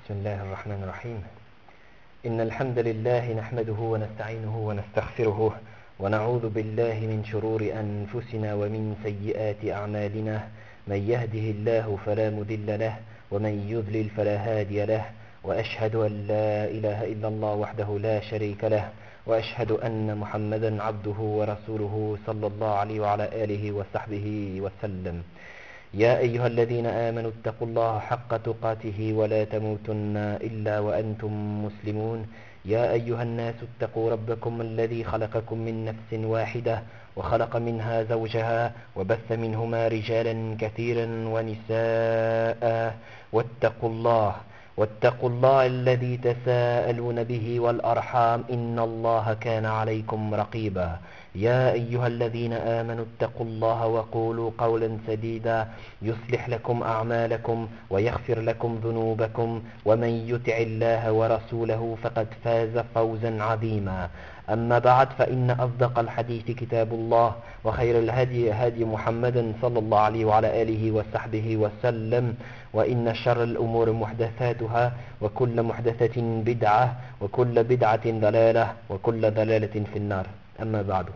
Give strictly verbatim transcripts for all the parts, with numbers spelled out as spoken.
بسم الله الرحمن الرحيم. إن الحمد لله نحمده ونستعينه ونستغفره ونعوذ بالله من شرور أنفسنا ومن سيئات أعمالنا. من يهده الله فلا مضل له ومن يضلل فلا هادي له، وأشهد أن لا إله إلا الله وحده لا شريك له، وأشهد أن محمدا عبده ورسوله صلى الله عليه وعلى آله وصحبه وسلم. يا أيها الذين آمنوا اتقوا الله حق تقاته ولا تموتن إلا وأنتم مسلمون. يا أيها الناس اتقوا ربكم الذي خلقكم من نفس واحدة وخلق منها زوجها وبث منهما رجالا كثيرا ونساء واتقوا الله واتقوا الله الذي تساءلون به والأرحام إن الله كان عليكم رقيبا. يا أيها الذين آمنوا اتقوا الله وقولوا قولا سديدا يصلح لكم أعمالكم ويغفر لكم ذنوبكم، ومن يطع الله ورسوله فقد فاز فوزا عظيما. أما بعد، فإن أصدق الحديث كتاب الله، وخير الهدي هدي محمد صلى الله عليه وعلى آله وصحبه وسلم، وإن شر الأمور محدثاتها، وكل محدثة بدعة، وكل بدعة ضلالة، وكل ضلالة في النار. أما بعد.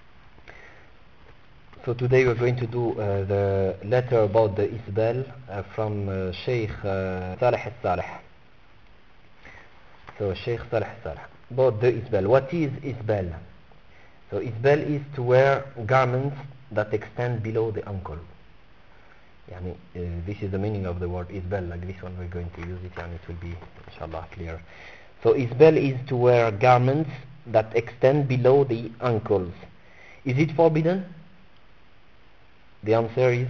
So today we're going to do uh, the letter about the Isbal uh, from uh, Sheikh uh, Saleh al-Saleh. So Sheikh Saleh al-Saleh. About the Isbal. What is Isbal? So Isbal is to wear garments that extend below the ankle. Yani, uh, this is the meaning of the word Isbal. Like this one we're going to use it, and it will be inshallah clear. So Isbal is to wear garments that extend below the ankles. Is it forbidden? The answer is?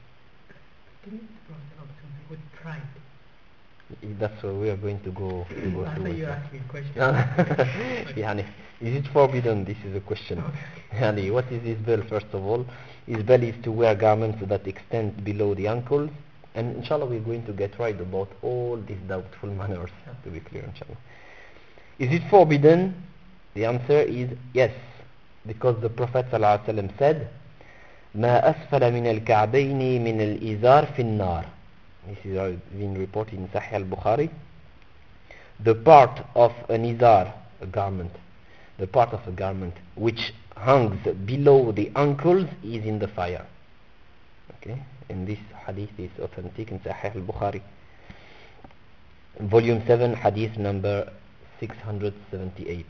With pride. That's where we are going to go, to go I through thought it. you were asking a question. Yani, is it forbidden? This is a question. Yani, what is Isbal first of all? Isbal is to wear garments that extend below the ankles. And inshallah we're going to get right about all these doubtful manners, to be clear inshallah. Is it forbidden? The answer is yes. Because the Prophet ﷺ said, ما أسفل من الكعبين من الإزار في النار. This is been reported in Sahih al-Bukhari. The part of an izar, a garment, the part of a garment which hangs below the ankles is in the fire. Okay, and this hadith is authentic in Sahih al-Bukhari, volume seven, hadith number six hundred seventy-eight.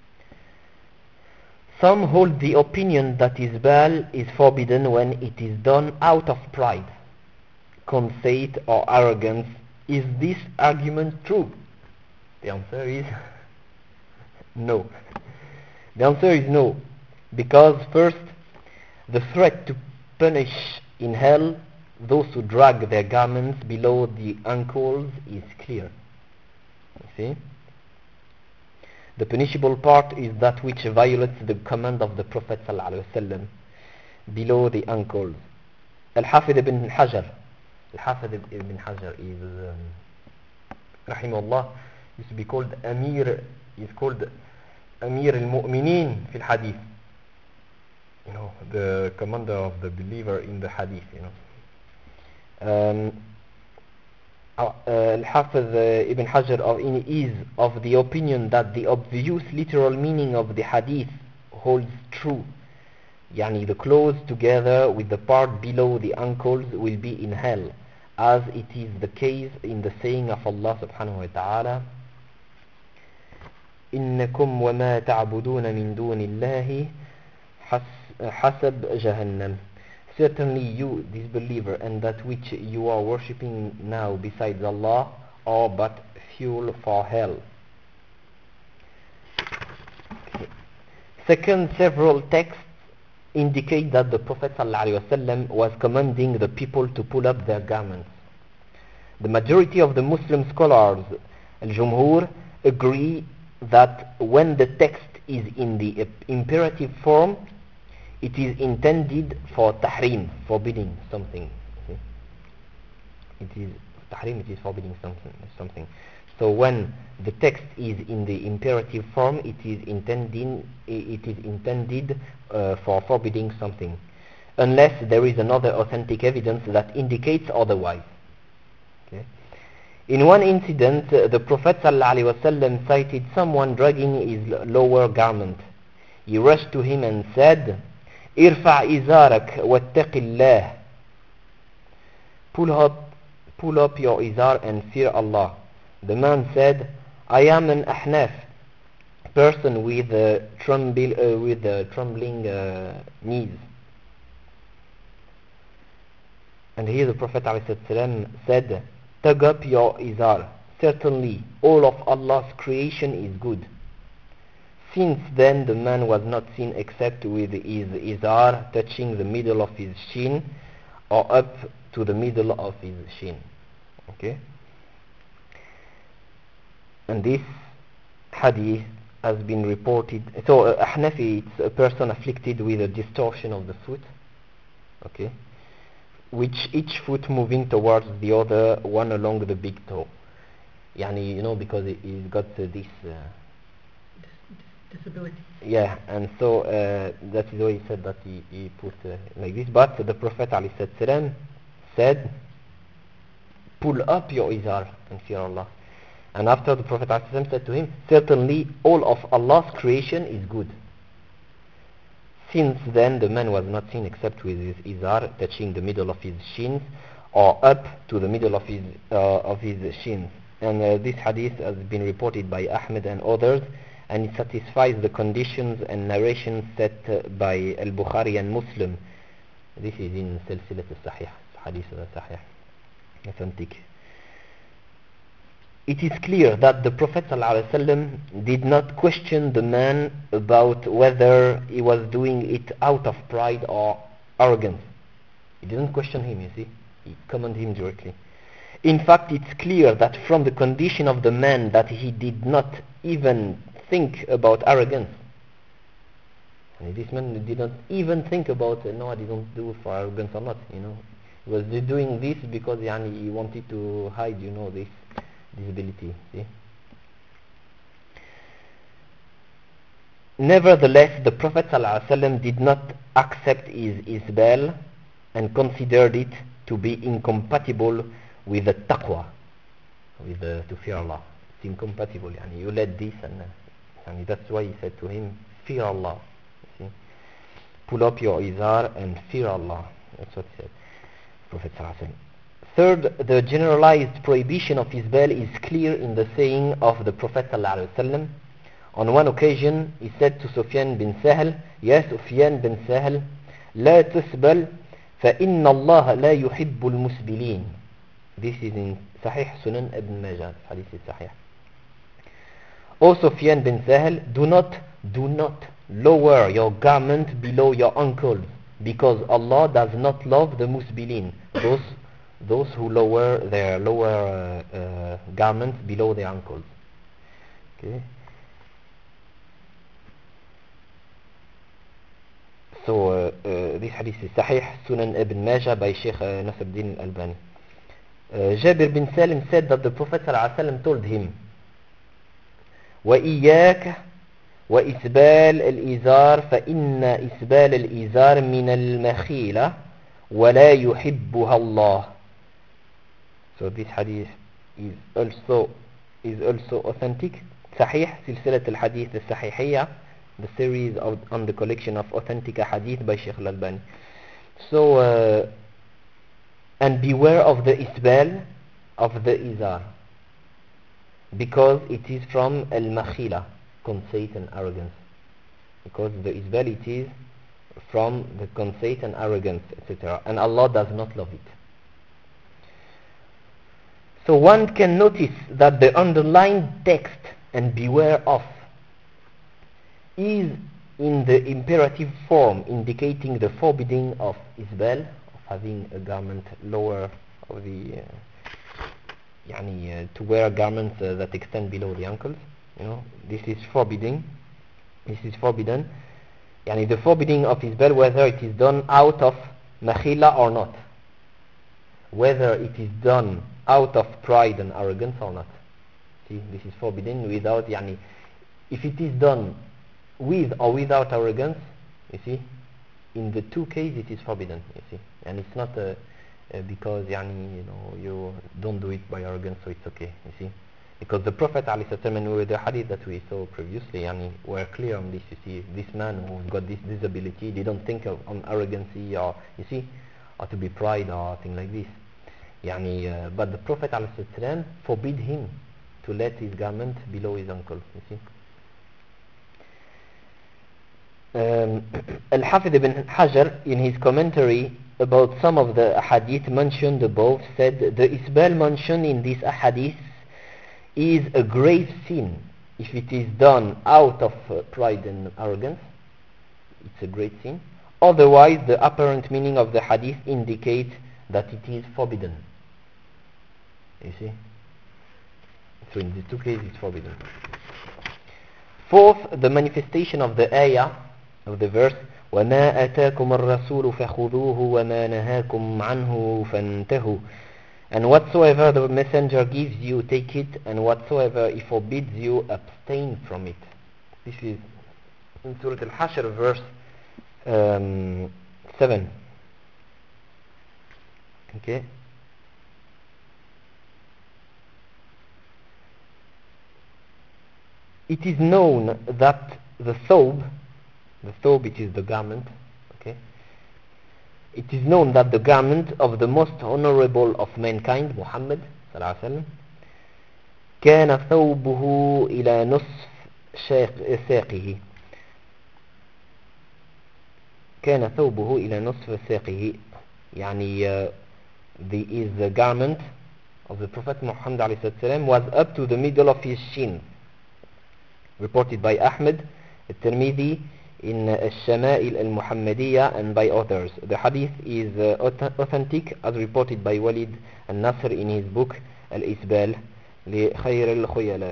Some hold the opinion that Isbal is forbidden when it is done out of pride, conceit or arrogance. Is this argument true? The answer is no. The answer is no, because first, the threat to punish in hell those who drag their garments below the ankles is clear. You see? The punishable part is that which violates the command of the Prophet ﷺ below the ankles. Al-Hafid ibn Hajar, Al-Hafid ibn Hajar is, um, rahimahullah, used to be called Amir, is called Amir al-Mu'mineen fi al-Hadith. You know, the commander of the believer in the Hadith, you know. Um, Uh, Al-Hafiz uh, Ibn Hajar of, in, is of the opinion that the obvious literal meaning of the hadith holds true. Yani the clothes together with the part below the ankles will be in hell, as it is the case in the saying of Allah subhanahu wa ta'ala, إنكم وما تعبدون من دون الله حسب جهنم. Certainly you, disbeliever, and that which you are worshipping now besides Allah are but fuel for hell. Okay. Second, several texts indicate that the Prophet ﷺ was commanding the people to pull up their garments. The majority of the Muslim scholars, al-Jumhur, agree that when the text is in the imperative form, it is intended for tahrim, forbidding something. Okay? It is tahrim, it is forbidding something. Something. So when the text is in the imperative form, it is intending, it is intended uh, for forbidding something, unless there is another authentic evidence that indicates otherwise. Okay? In one incident, uh, the Prophet ﷺ sighted someone dragging his l- lower garment. He rushed to him and said, "Irfa' izarak wattaqi Allah." Pull up, pull up your izar and fear Allah. The man said, "I am an ahnaf, person with uh, tremble, uh, with uh, trembling uh, knees." And here the Prophet ﷺ said, "Tug up your izar. Certainly, all of Allah's creation is good." Since then, the man was not seen except with his izar touching the middle of his shin or up to the middle of his shin. Okay? And this hadith has been reported. So, uh, Ahnafi, it's a person afflicted with a distortion of the foot. Okay? Which each foot moving towards the other, one along the big toe. Yani, you know, because he- he's got uh, this. Uh, Dis- dis- disability. yeah, and so uh, that is why he said that he, he put uh, like this. But the Prophet ﷺ said, "Pull up your izar and fear Allah." And after the Prophet ﷺ said to him, "Certainly all of Allah's creation is good." Since then, the man was not seen except with his izar touching the middle of his shins or up to the middle of his uh, of his shins. And uh, this hadith has been reported by Ahmed and others, and it satisfies the conditions and narrations set uh, by Al-Bukhari and Muslim. This is in Silsilat al-Sahih, hadith al-Sahih, authentic. It is clear that the Prophet ﷺ did not question the man about whether he was doing it out of pride or arrogance. He didn't question him, you see. He commanded him directly. In fact, it's clear that from the condition of the man that he did not even think about arrogance. And this man did not even think about, uh, no, I didn't do it for arrogance or not, you know. He was doing this because yani, he wanted to hide, you know, this disability. See? Nevertheless, the Prophet ﷺ did not accept his isbal and considered it to be incompatible with the taqwa, with the, to fear Allah. It's incompatible. Yani, you let this, and, uh, and that's why he said to him, "Fear Allah." You see? Pull up your izar and fear Allah. That's what he said, Prophet ﷺ. Third, the generalized prohibition of isbal is clear in the saying of the Prophet ﷺ. On one occasion, he said to Sufyan bin Sahl, "Ya Sufyan bin Sahl, لا تسبل فإن الله لا يحب المسبلين." This is in Sahih Sunan Ibn Majah. Hadith is Sahih. O Sufyan bin Sahl, do not, do not lower your garment below your ankles, because Allah does not love the musbilin, those those who lower their lower uh, uh, garments below their ankles. Okay. So uh, uh, this hadith is Sahih Sunan Ibn Majah by Sheikh uh, Nasruddin al-Albani. Uh, Jabir bin Salim said that the Prophet ﷺ told him, وَإِيَّاكَ وَإِسْبَالَ الْإِزَارِ فَإِنَّ إِسْبَالَ الْإِزَارِ مِنَ الْمَخِيلَةِ وَلَا يُحِبُّهَا اللَّهُ. So this hadith is also is also authentic. Sahih, Silsilat al-Hadith al-Sahihiyya, the series of, on the collection of authentic hadith by Sheikh al-Albani. So, uh, and beware of the isbal of the izar, because it is from al-makhila, conceit and arrogance. Because the isbal, it is from the conceit and arrogance, et cetera. And Allah does not love it. So one can notice that the underlined text, and beware of, is in the imperative form, indicating the forbidding of isbal, of having a garment lower of the uh, yani, uh, to wear garments uh, that extend below the ankles. You know, this is forbidding. This is forbidden. Yani, the forbidding of isbal, whether it is done out of makhila or not, whether it is done out of pride and arrogance or not. See, this is forbidden without yani, if it is done with or without arrogance, you see, in the two cases it is forbidden, you see, and it's not a, uh, because يعني, you know, you don't do it by arrogance, so it's okay, you see. Because the Prophet ﷺ, and with the hadith that we saw previously, yani, were clear on this, you see. This man who's got this disability, they don't think of on arrogancy or, you see, or to be pride or thing like this. Yani, uh, but the Prophet ﷺ forbid him to let his garment below his ankle, you see. Um, Al-Hafidh ibn Hajar, in his commentary about some of the ahadith mentioned above, said the isbal mentioned in this ahadith is a grave sin. If it is done out of uh, pride and arrogance, it's a great sin. Otherwise, the apparent meaning of the hadith indicates that it is forbidden. You see? So in these two cases, it's forbidden. Fourth, the manifestation of the ayah, of the verse, وَمَا أَتَاكُمُ الرَّسُولُ فَخُذُوهُ وَمَا نَهَاكُمْ عَنْهُ فَانْتَهُوا. And whatsoever the messenger gives you, take it, and whatsoever he forbids you, abstain from it. This is in Surah Al-Hashr, verse um, seven. Okay. It is known that the thawb, the thawb, it is the garment, okay. It is known that the garment of the most honorable of mankind, Muhammad sallallahu alaihi wasallam, كان ثوبه إلى نصف ساقه كان ثوبه إلى نصف ساقه يعني uh, the is the garment of the Prophet Muhammad عليه الصلاة والسلام was up to the middle of his shin, reported by Ahmed al-Tirmidhi in Al-Shama'il al-Muhammadiyya and by others. The hadith is uh, authentic as reported by Walid al-Nasr in his book Al-Isbal لخير الخيلاء.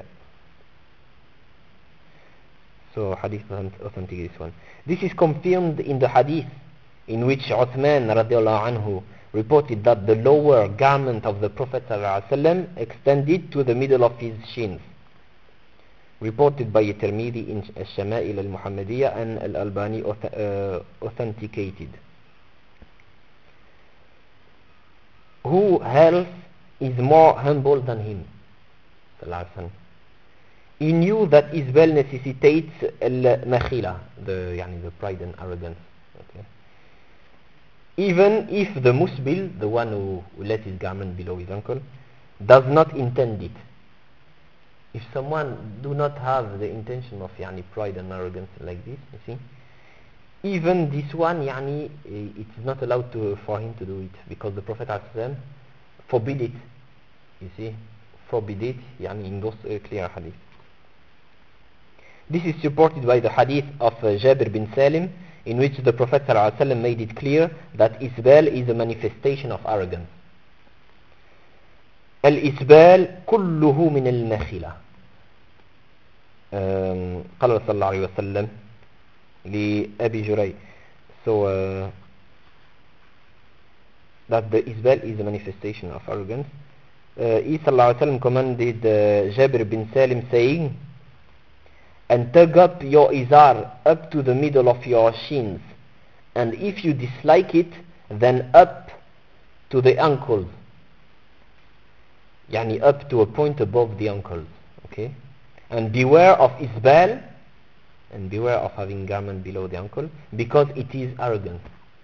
So hadith authentic, this one. This is confirmed in the hadith in which Uthman radiallahu anhu reported that the lower garment of the Prophet sallallahu alaihi wasallam extended to the middle of his shins, reported by Tirmidhi in Al-Shama'il al-Muhammadiyya and Al-Albani uh, authenticated. Who else is more humble than him? sallallahu alaihi wasallam. He knew that Isbal necessitates al-makhila, the, yani, the pride and arrogance. Okay. Even if the musbil, the one who, who let his garment below his ankle, does not intend it. If someone do not have the intention of yani, pride and arrogance like this, you see, even this one, yani, it's not allowed to, for him to do it, because the Prophet ﷺ forbid it. You see, forbid it, yani, in those uh, clear hadith. This is supported by the hadith of uh, Jabir bin Salim, in which the Prophet ﷺ made it clear that isbal is a manifestation of arrogance. Al-isbal kulluhu min al-makhila. قال صلى الله عليه وسلم لأبي جري. So uh, that the isbal is a manifestation of arrogance. Uh, he صلى الله عليه وسلم commanded uh, Jabir bin Salim saying, and tug up your izar up to the middle of your shins, and if you dislike it, then up to the ankles, yani up to a point above the ankles, okay. And beware of isbal, and beware of having garment below the ankle, because it is arrogance.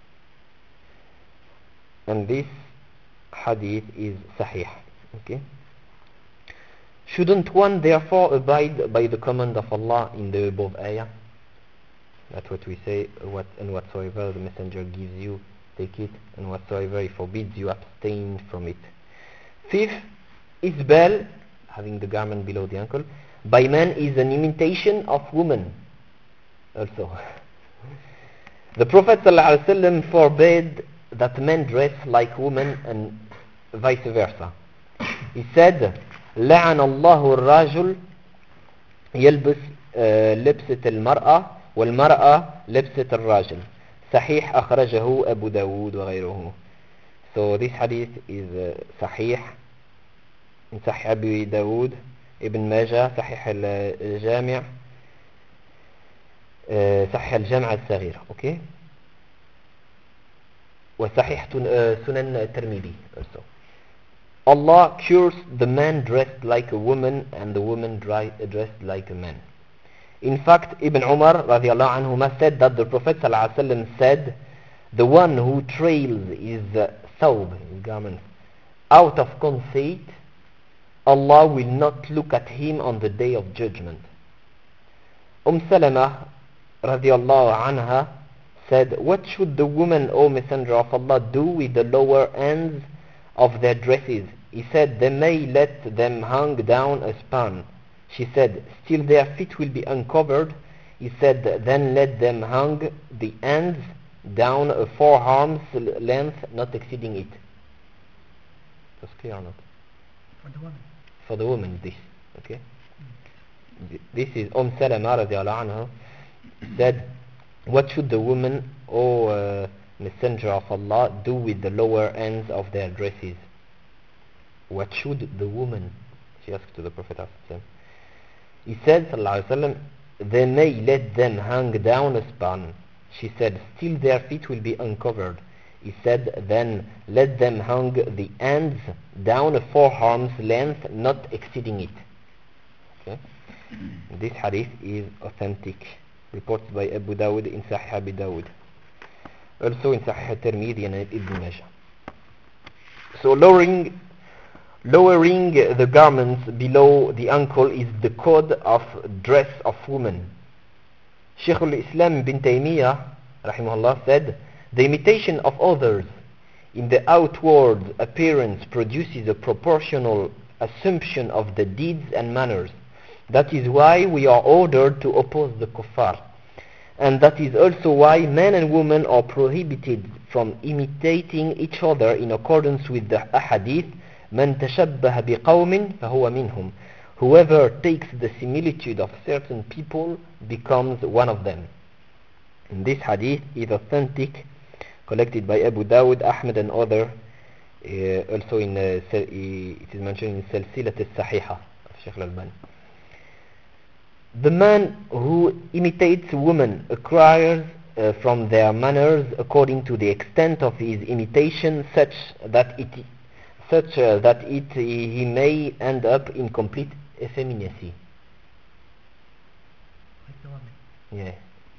And this hadith is sahih, okay. Shouldn't one therefore abide by the command of Allah in the above ayah? That's what we say, what and whatsoever the messenger gives you, take it, and whatsoever he forbids you, abstain from it. Fifth, isbal, having the garment below the ankle, by man is an imitation of woman also. The Prophet ﷺ forbade that men dress like women and vice versa. He said, لعن الله الرجل يلبس لبسة المرأة والمرأة لبسة الرجل. صحيح أخرجه أبو داود وغيره. So this hadith is uh, صحيح in صحيح أبي داود, ابن ماجه, صحيح الجامع, uh, صحيح الجامع الصغير, okay. وصحيح Sunan Tirmidhi also. Allah cures the man dressed like a woman and the woman dressed like a man. In fact, Ibn Umar radiallahu anhuma said that the Prophet sallallahu alaihi wasallam said, the one who trails his uh, thawb, his garment, out of conceit, Allah will not look at him on the day of judgment. Umm Salama radiallahu anha said, what should the woman, O Messenger of Allah, do with the lower ends of their dresses? He said, they may let them hang down a span. She said, still their feet will be uncovered. He said, then let them hang the ends down a forearm's length, not exceeding it. That's clear or not? For the woman. For the woman, this. Okay? Mm. This is Umm Salama radiallahu anha said, what should the woman, O uh, Messenger of Allah, do with the lower ends of their dresses? What should the woman? She asked to the Prophet ﷺ. He said, sallallahu alaihi wasallam, they may let them hang down a span. She said, still their feet will be uncovered. He said, then let them hang the ends down a forearm's length, not exceeding it. Okay? This hadith is authentic, reported by Abu Dawud in Sahih Abu Dawud, also in Sahih Tirmidhi and Ibn Majah. So lowering lowering the garments below the ankle is the code of dress of women. Shaykh al-Islam ibn Taymiyyah rahimahullah said, the imitation of others in the outward appearance produces a proportional assumption of the deeds and manners. That is why we are ordered to oppose the kuffar. And that is also why men and women are prohibited from imitating each other in accordance with the ahadith, man tashabbaha biqawmin fahuwa minhum. Whoever takes the similitude of certain people becomes one of them. And this hadith is authentic, collected by Abu Dawud, Ahmad and other. Uh, also in uh, it is mentioned in Silsilat al-Sahiha of Shaykh al-Albani. The man who imitates women acquires uh, from their manners according to the extent of his imitation, such that it such uh, that it he may end up in complete effeminacy. Like the woman. Yeah.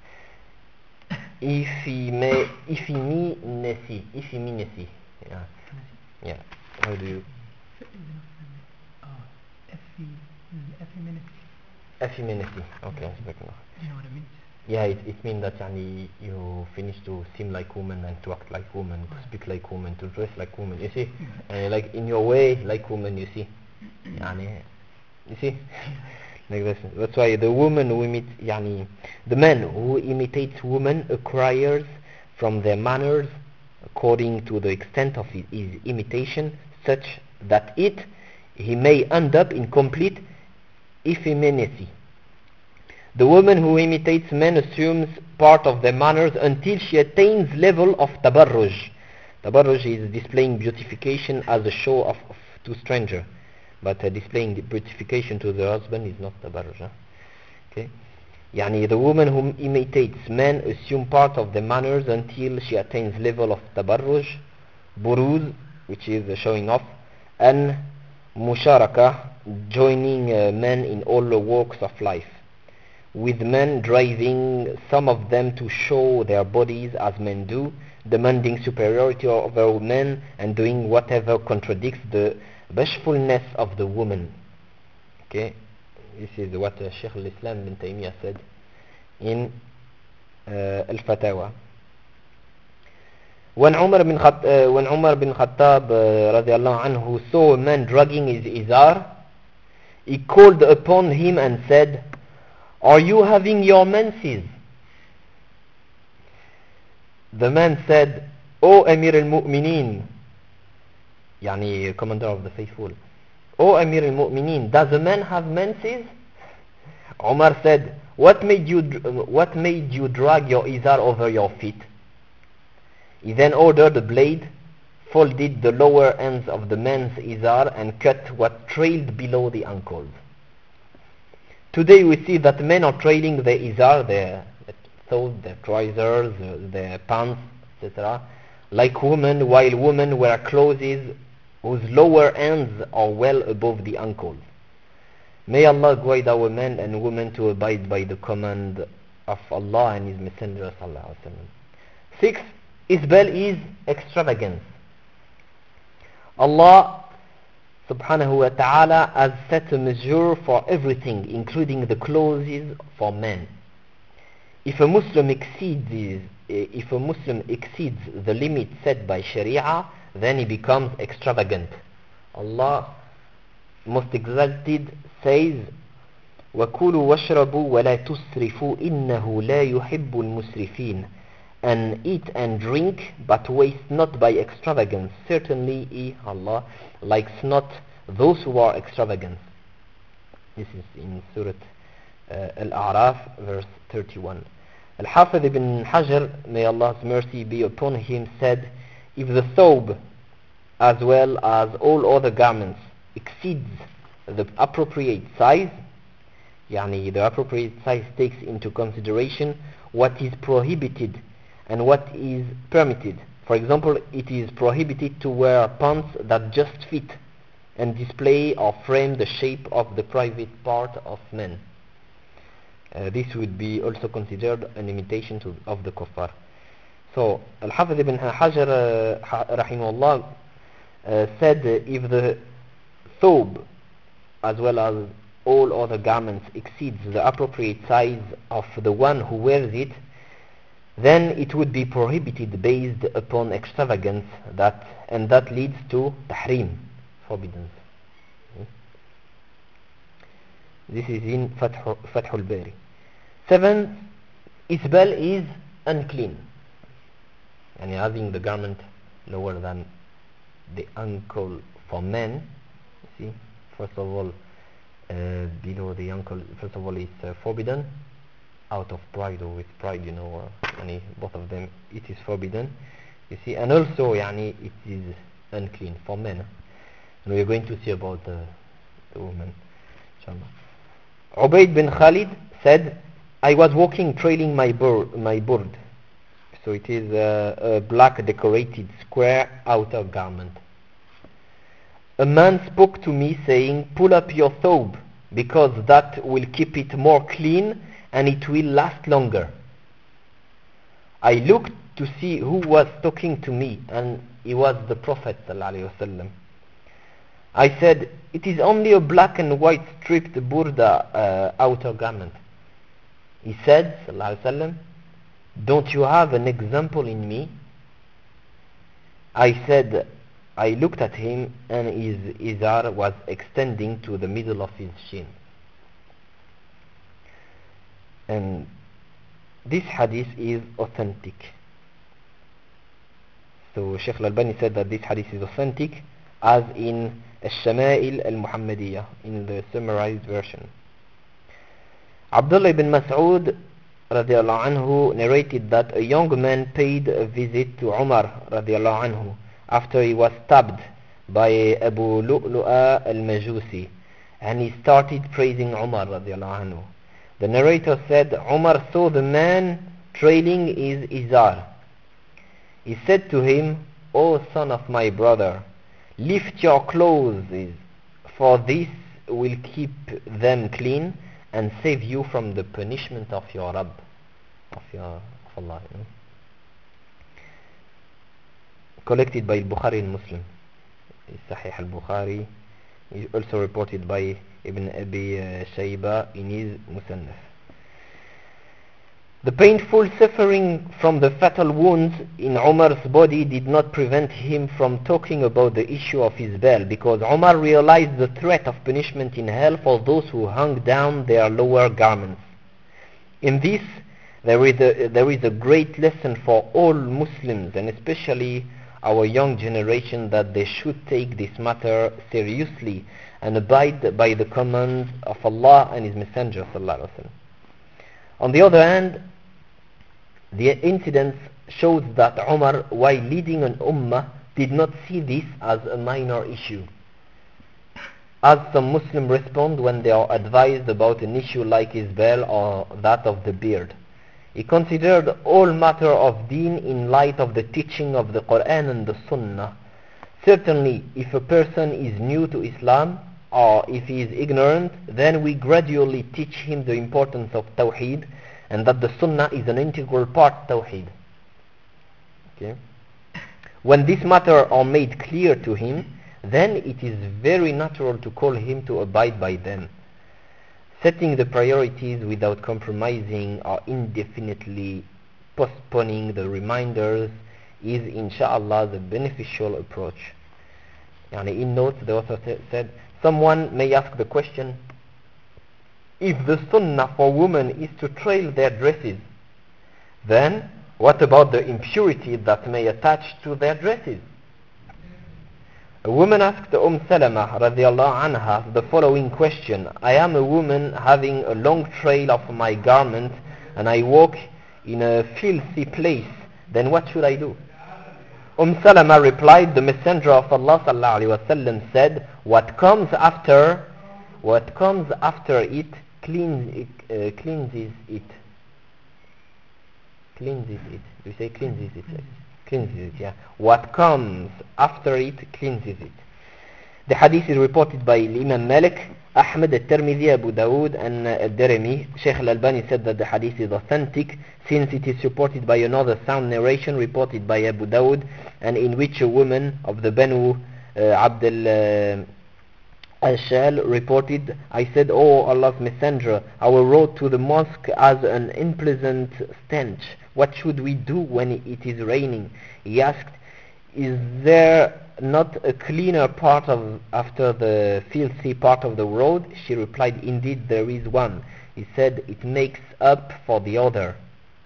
Effeminacy. Effeminacy. Effeminacy. Yeah. Yeah. How do you? Oh, effi, effeminacy. Effeminacy. Okay. Do you know what it means? Yeah, it, it means that yani, you finish to seem like woman and to act like woman, to speak like woman, to dress like woman, you see? And like in your way, like woman, you see? Yani, you see? Like this. That's why the woman who imit, yani, the man who imitates woman acquires from their manners according to the extent of his, his imitation, such that it, he may end up in complete effeminacy. The woman who imitates men assumes part of their manners until she attains level of tabarruj. Tabarruj is displaying beautification as a show of, of to stranger, but uh, displaying beautification to the husband is not tabarruj. Huh? Okay, yani the woman who imitates men assume part of the manners until she attains level of tabarruj, buruz, which is the showing off, and musharaka, joining uh, men in all the walks of life, with men driving some of them to show their bodies as men do, demanding superiority over men and doing whatever contradicts the bashfulness of the woman. Okay, this is what uh, Shaykh al-Islam ibn Taymiyyah said in uh, Al-Fatawa. When Umar bin Khattab, uh, when Umar bin Khattab uh, radiallahu anhu saw a man dragging his izar, he called upon him and said, are you having your menses? The man said, O Amir al-Mu'mineen, yani commander of the faithful, O Amir al-Mu'mineen, does a man have menses? Umar said, what made you what made you drag your izar over your feet? He then ordered a blade, folded the lower ends of the man's izar and cut what trailed below the ankles. Today we see that men are trailing their izar, their clothes, their trousers, their pants, et cetera, like women, while women wear clothes whose lower ends are well above the ankles. May Allah guide our men and women to abide by the command of Allah and His Messenger sallallahu alaihi wasallam. Six, isbal is extravagance. Allah subhanahu wa ta'ala has set a measure for everything, including the clothes for men. If a Muslim exceeds if a Muslim exceeds the limit set by Sharia, then he becomes extravagant. Allah most exalted says, وَكُلُوا وَاشْرَبُوا وَلَا تُسْرِفُوا إِنَّهُ لَا يُحِبُّ الْمُسْرِفِينَ. And eat and drink, but waste not by extravagance. Certainly He, Allah, likes not those who are extravagant. This is in Surah uh, Al-A'raf, verse thirty-one. Al-Hafidh ibn Hajar, may Allah's mercy be upon him, said, if the thawb, as well as all other garments, exceeds the appropriate size, yani the appropriate size takes into consideration what is prohibited and what is permitted. For example, it is prohibited to wear pants that just fit and display or frame the shape of the private part of men. Uh, this would be also considered an imitation to, of the kuffar. So, Al-Hafidh ibn Hajar uh, rahimahullah uh, said, uh, if the thawb as well as all other garments exceeds the appropriate size of the one who wears it, then it would be prohibited based upon extravagance, that and that leads to tahrim, forbidden. This is in Fath Fathul Bari. Seventh, isbal is unclean, and having the garment lower than the ankle for men. See, first of all, uh, below the ankle, first of all, it's uh, forbidden, out of pride or with pride, you know, uh, yani, both of them, it is forbidden. You see, and also, yani, it is unclean for men. And we are going to see about the, the women, inshallah. Ubayd bin Khalid said, I was walking trailing my, bur my bird. So it is a, a black decorated square outer garment. A man spoke to me saying, pull up your thawb, because that will keep it more clean and it will last longer. I looked to see who was talking to me, and he was the Prophet ﷺ. I said, it is only a black and white striped burda uh, outer garment. He said, ﷺ, don't you have an example in me? I said, I looked at him, and his izar was extending to the middle of his shin. And this hadith is authentic. So Shaykh Al-Albani said that this hadith is authentic, as in Al-Shama'il Al-Muhammadiyah, in the summarized version. Abdullah ibn Mas'ud radiallahu anhu narrated that a young man paid a visit to Umar radiallahu anhu after he was stabbed by Abu Lu'lu'a al-Majusi, and he started praising Umar radiallahu anhu. The narrator said, Umar saw the man trailing his izar. He said to him, O son of my brother, lift your clothes, for this will keep them clean and save you from the punishment of your Rabb, of your of Allah. You know? Collected by Bukhari and Muslim. Sahih al-Bukhari is also reported by Ibn Abi uh, Shayba in his Musannaf. The painful suffering from the fatal wounds in Umar's body did not prevent him from talking about the issue of his bell, because Umar realized the threat of punishment in hell for those who hung down their lower garments. In this, there is a, there is a great lesson for all Muslims, and especially our young generation, that they should take this matter seriously and abide by the commands of Allah and His Messenger sallallahu alaihi wasallam. On the other hand, the incident shows that Umar, while leading an ummah, did not see this as a minor issue, as some Muslims respond when they are advised about an issue like isbal or that of the beard. He considered all matter of deen in light of the teaching of the Quran and the Sunnah. Certainly, if a person is new to Islam or if he is ignorant, then we gradually teach him the importance of Tawheed and that the Sunnah is an integral part of Tawheed. Okay? When this matter are made clear to him, then it is very natural to call him to abide by them. Setting the priorities without compromising or indefinitely postponing the reminders is inshallah the beneficial approach. Yani in notes the author said, someone may ask the question, if the sunnah for women is to trail their dresses, then what about the impurity that may attach to their dresses? A woman asked Umm Salama radiallahu anha the following question, I am a woman having a long trail of my garment and I walk in a filthy place, then what should I do? Umm Salama replied, the Messenger of Allah sallallahu alaihi wasallam said, what comes after, what comes after it, cleans, uh, cleanses it. Cleanses it. Do you say cleanses it? Cleanses it, yeah. What comes after it cleanses it. The hadith is reported by Imam Malik, Ahmad, al-Tirmidhi, Abu Dawood, and uh, al-Darimi. Sheikh al-Albani said that the hadith is authentic since it is supported by another sound narration reported by Abu Dawood, and in which a woman of the Banu uh, Abdul uh, Al-Shal reported, I said, oh Allah's Messenger, our road to the mosque has an unpleasant stench. What should we do when it is raining? He asked, is there not a cleaner part of after the filthy part of the road? She replied, indeed there is one. He said, it makes up for the other.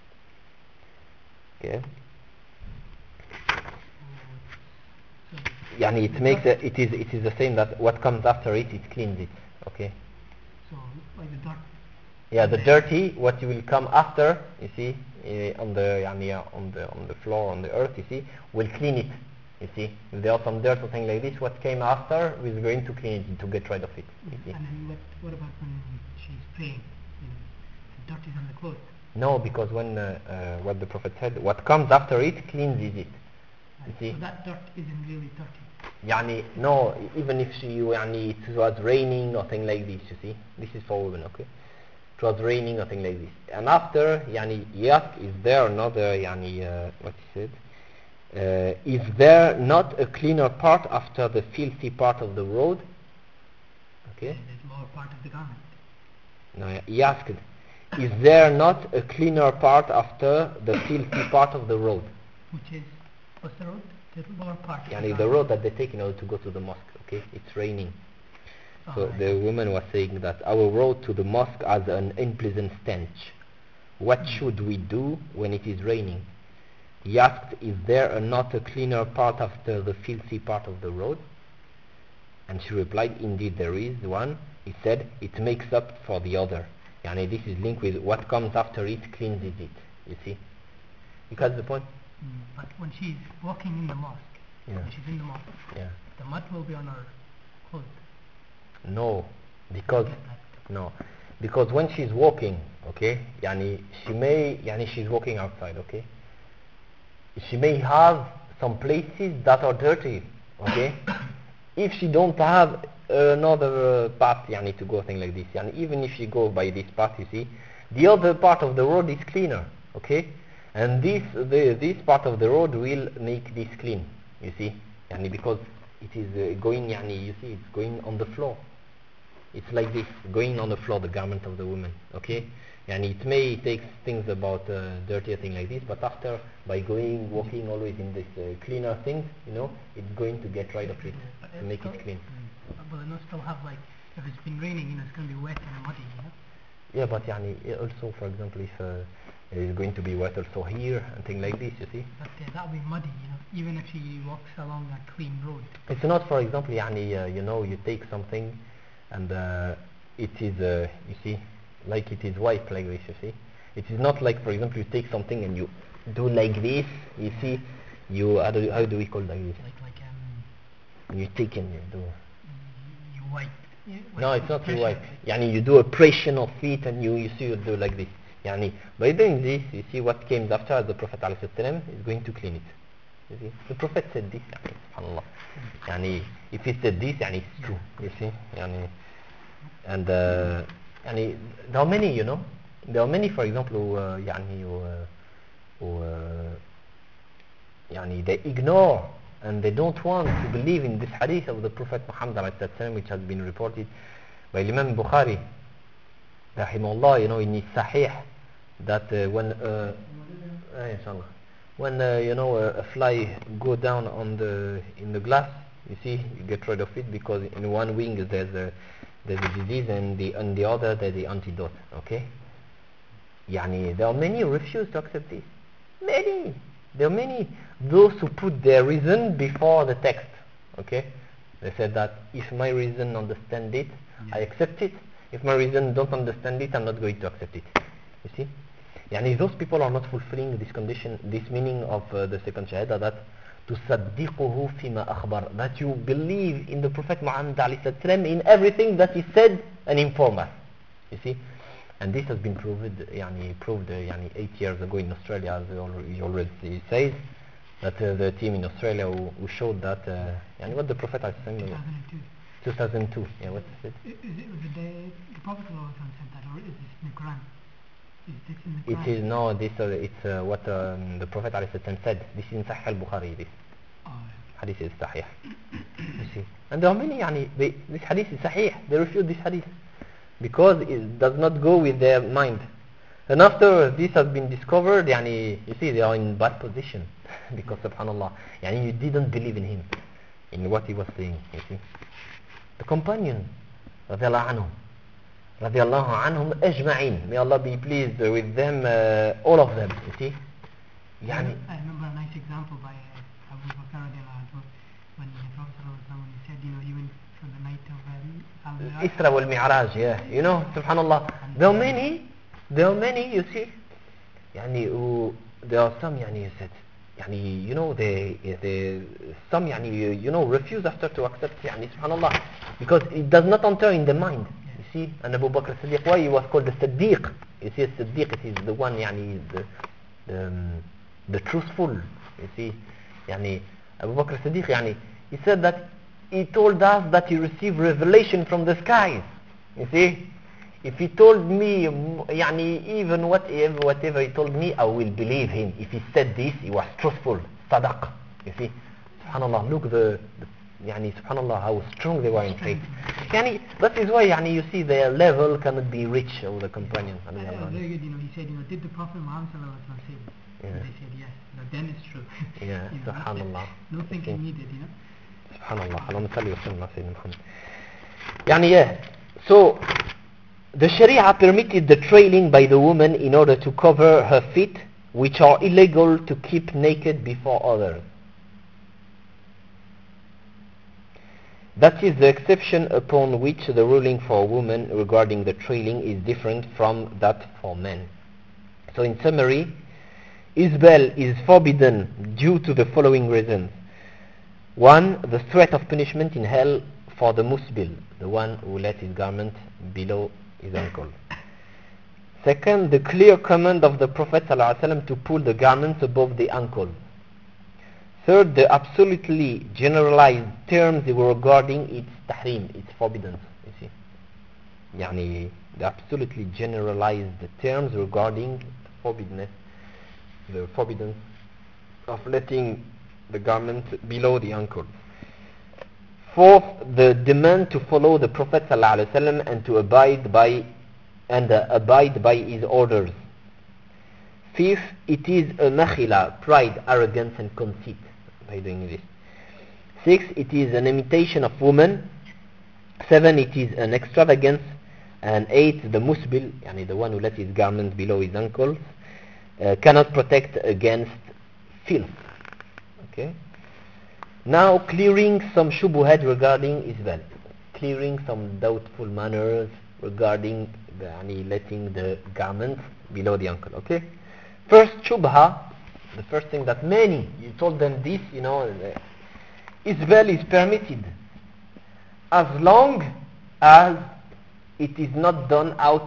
Okay. Yani it makes a, it is it is the same that what comes after it it cleans it. Okay. So like the dirt. Yeah, the dirty what will come after, you see, uh, on the yani, uh, on the on the floor on the earth, you see, will clean it. You see, if there are some dirt or something like this, what came after is going to clean it to get rid of it. You see. And then what what about when she's praying? You know, the dirt is on the clothes. No, because when uh, uh, what the Prophet said, what comes after it cleanses it. You see. So that dirt isn't really dirty. Yani no, even if she yani it was raining or thing like this, you see, this is for women, okay? It was raining or thing like this, and after yani yes, is there another yani uh, what he said? Uh, is there not a cleaner part after the filthy part of the road? Okay. The lower part of the garment. No, he asked, is there not a cleaner part after the filthy part of the road? Which is what's the road? The lower part. Of Yani the, the road that they take in order to go to the mosque. Okay, it's raining. Oh, So right. the woman was saying that our road to the mosque has an unpleasant stench. What Mm. should we do when it is raining? He asked, is there not a cleaner part after the filthy part of the road? And she replied, indeed there is one. He said, it makes up for the other. Yani this is linked with what comes after it cleanses it. You see? You catch the point? Mm, but when she's walking in the mosque, Yeah. when she's in the mosque, Yeah. the mud will be on her clothes. No, because Get that. no, because when she's walking, okay, yani she may, yani she's walking outside, okay. She may have some places that are dirty, okay. If she don't have another uh, path, yani to go thing like this, yani even if she go by this path, you see, the other part of the road is cleaner, okay. And this the this part of the road will make this clean, you see, yani because it is uh, going, yani you see, it's going on the floor. It's like this, going on the floor, the garment of the woman, okay? And it may take things about uh, dirty thing like this, but after, by going, walking always in this uh, cleaner things, you know, it's going to get rid of it, But to it's make still, it clean. Mm, but it'll still have like, if it's been raining, you know, it's going to be wet and muddy, you know? Yeah, but yani, also, for example, if uh, it's going to be wet also here, and thing like this, you see? But uh, that'll be muddy, you know, even if she walks along a clean road. It's not, for example, yani, uh, you know, you take something, and uh, it is, uh, you see, like it is white like this, you see. It is not like, for example, you take something and you do like this, you see, you, how do, how do we call like this? Like, like, um, You take and you do. you wipe. Yeah, No, like it's not you pressure, wipe. like- Yani you do a pressure of it and you, you see you do like this. يعني by doing this, you see what came after the Prophet عليه الصلاة والسلام is going to clean it. You see, the Prophet said this. يعني سبحان الله. يعني if he said this, يعني it's true. You see, يعني and uh, يعني there are many, you know, there are many, for example, who, uh, يعني who, uh, who, uh, يعني they ignore and they don't want to believe in this hadith of the Prophet Muhammad عليه الصلاة والسلام, which has been reported by Imam Bukhari rahimahullah, you know, in his Sahih, that uh, when uh, eh, inshallah, when uh, you know uh, a fly go down on the in the glass, you see, you get rid of it because in one wing there's a there's a disease and the on the other there's the antidote. Okay, yani there are many who refuse to accept this. Many, there are many those who put their reason before the text. Okay, they said that if my reason understand it, I accept it. If my reason don't understand it, I'm not going to accept it. You see? Yani those people are not fulfilling this condition, this meaning of uh, the second shahada, that تصدقه فيما أخبر, that you believe in the Prophet Muhammad عليه الصلاة والسلام in everything that he said and informed us. You see? And this has been proved, يعني, proved uh, يعني, eight years ago in Australia, as he already says, that uh, the team in Australia who, who showed that, uh, يعني, what the Prophet عليه الصلاة والسلام two thousand two. two thousand two, yeah, what's it? Is it was it the, the Prophet ﷺ said that, or is this in the Quran? Is this in the Quran? It is no, this uh, it's uh, what um, the Prophet ﷺ said. This is in Sahih al-Bukhari. This Oh, hadith is Sahih. You see, and there are many. Yani, they, this hadith is Sahih. They refute this hadith because it does not go with their mind. And after this has been discovered, yani, you see, they are in bad position because Subhanallah, yani, you didn't believe in him, in what he was saying. You see, the companion, radiallahu anhu, radiallahu anhum ajma'in, may Allah be pleased with them, uh, all of them. You see, yani, I remember a nice example by uh, Abu Bakr radiallahu anhu, when the Prophet ﷺ, when he said, you know, he went for the night of uh, Al-Mi'raj. Isra wal Mi'raj, yeah. You know, Subhanallah, there are many, there are many, you see, يعني, who, there are some, يعني, you said, يعني, you know, they, they, some, يعني, you, you know, refuse after to accept, يعني, Subhanallah, because it does not enter in the mind. You see, and Abu Bakr as-Siddiq, why he was called the Siddiq? You see, Siddiq, it is the one, يعني, the, the, um, the truthful. You see, يعني, Abu Bakr as-Siddiq, يعني, he said that he told us that he received revelation from the skies. You see, if he told me, يعني, even whatever, whatever he told me, I will believe him. If he said this, he was truthful. Sadaq. You see, Subhanallah, look the, the يعني, Subhanallah, how strong they were in faith. Yani, that is why, yani, you see, their level cannot be reached of the companions. Uh, uh, very good, you know, he said, you know, did the Prophet Muhammad ﷺ say this? Yeah. And they said yes. You know, then it's true. Yeah, You know, Subhanallah. no thinking needed, you know. Subhanallah. اللهم صل وسلم على سيدنا محمد. Yani, yeah. So, the Sharia permitted the trailing by the woman in order to cover her feet, which are illegal to keep naked before others. That is the exception upon which the ruling for women regarding the trailing is different from that for men. So in summary, Isbal is forbidden due to the following reasons. One, the threat of punishment in hell for the musbil, the one who let his garment below his ankle. Second, the clear command of the Prophet ﷺ to pull the garments above the ankle. Third, the absolutely generalized terms regarding its tahrim, its forbiddance. You see, يعني, the absolutely generalized terms regarding forbiddance, the forbiddance of letting the garment below the ankle. Fourth, the demand to follow the Prophet ﷺ and to abide by and uh, abide by his orders. Fifth, it is a makhila, pride, arrogance, and conceit. By doing this. Six, it is an imitation of woman. Seven, it is an extravagance. And eight, the musbil, yani the one who let his garments below his ankles, uh, cannot protect against filth. Okay. Now, clearing some shubuhat regarding isbal, clearing some doubtful manners regarding the, yani, letting the garments below the ankle. Okay. First shubha. The first thing that many, you told them this, you know, isbal is permitted as long as it is not done out of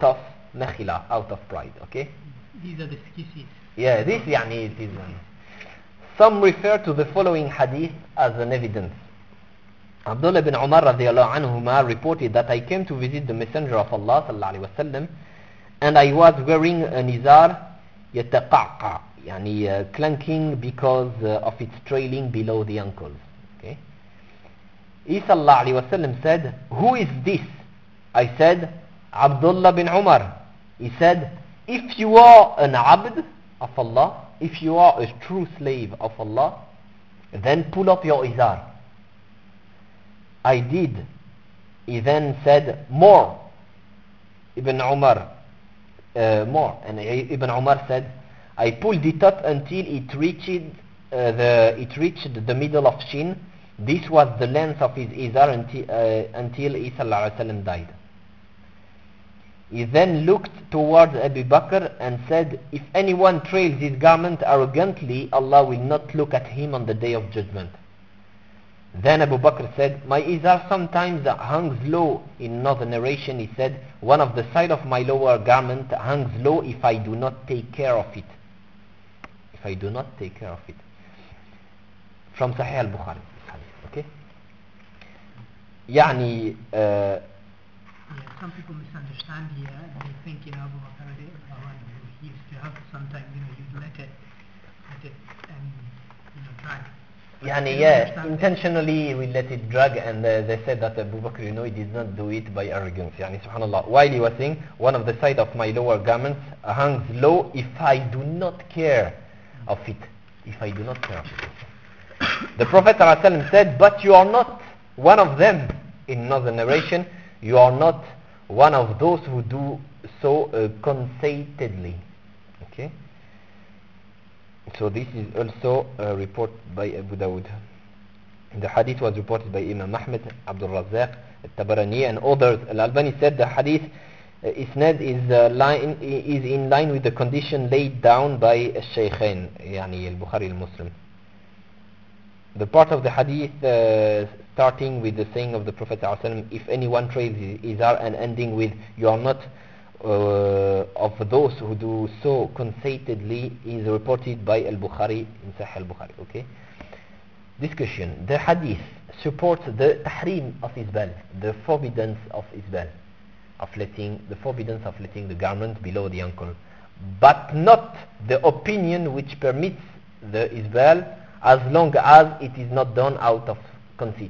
makhila, out of pride, okay? These are the excuses. Yeah, this يعني it is. Some refer to the following hadith as an evidence. Abdullah ibn Umar radiallahu anhuma reported that I came to visit the Messenger of Allah sallallahu alaihi wasallam, and I was wearing an izar yataqaqa, yani uh, clunking because uh, of its trailing below the ankles. Okay. He sallallahu alaihi wasallam said, "Who is this?" I said, "Abdullah bin Umar." He said, "If you are an abd of Allah, if you are a true slave of Allah, then pull up your izar." I did. He then said, "More." Ibn Umar, uh, more. And Ibn Umar said, "I pulled it up until it reached uh, the it reached the middle of shin. This was the length of his izar until uh, until Isa sallallahu alaihi wasallam died." He then looked towards Abu Bakr and said, "If anyone trails his garment arrogantly, Allah will not look at him on the day of judgment." Then Abu Bakr said, "My izar sometimes hangs low." In another narration he said, "One of the side of my lower garment hangs low if I do not take care of it." If I do not take care of it. From Sahih al-Bukhari. Okay? يعني uh, Yeah, some people misunderstand here. They think, you know, Abu Bakr radiallahu anhu, he used to have sometimes, you know, he'd let it, let it, um, you know, drag. But يعني they don't yeah, understand intentionally we let it drag, and uh, they said that Abu Bakr, you know, he did not do it by arrogance. يعني subhanallah. While he was saying, one of the side of my lower garments hangs low if I do not care of it. If I do not care of it. The Prophet ﷺ said, "But you are not one of them." In another narration, "You are not one of those who do so uh, conceitedly." Okay. So this is also a report by Abu Dawud. The hadith was reported by Imam Ahmed, Abdul Razzaq, Al-Tabarani and others. Al-Albani said the hadith uh, isnad is, uh, line, is in line with the condition laid down by Al-Shaykhain, yani Al-Bukhari al-Muslim. The part of the hadith uh, starting with the saying of the Prophet ﷺ, "If anyone trails his izar," and ending with, "You are not uh, of those who do so conceitedly," is reported by Al-Bukhari in Sahih al-Bukhari. Okay. Discussion. The hadith supports the tahrim of isbal, the forbiddance of isbal, of letting the forbiddance of letting the garment below the ankle, but not the opinion which permits the isbal as long as it is not done out of conceit.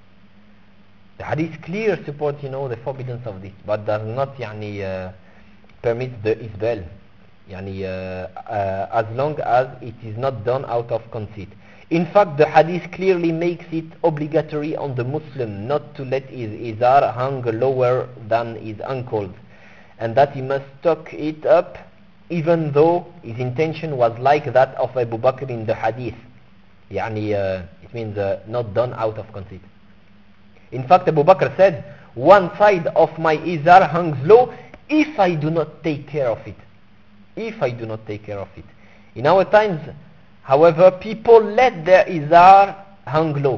The hadith clear supports, you know, the forbiddance of this, but does not يعني, uh, permit the isbal, يعني, uh, uh, as long as it is not done out of conceit. In fact, the hadith clearly makes it obligatory on the Muslim not to let his izar hang lower than his ankles, and that he must tuck it up even though his intention was like that of Abu Bakr in the hadith. يعني, uh, it means uh, not done out of conceit. In fact, Abu Bakr said, "One side of my izar hangs low if I do not take care of it." If I do not take care of it. In our times, however, people let their izar hang low,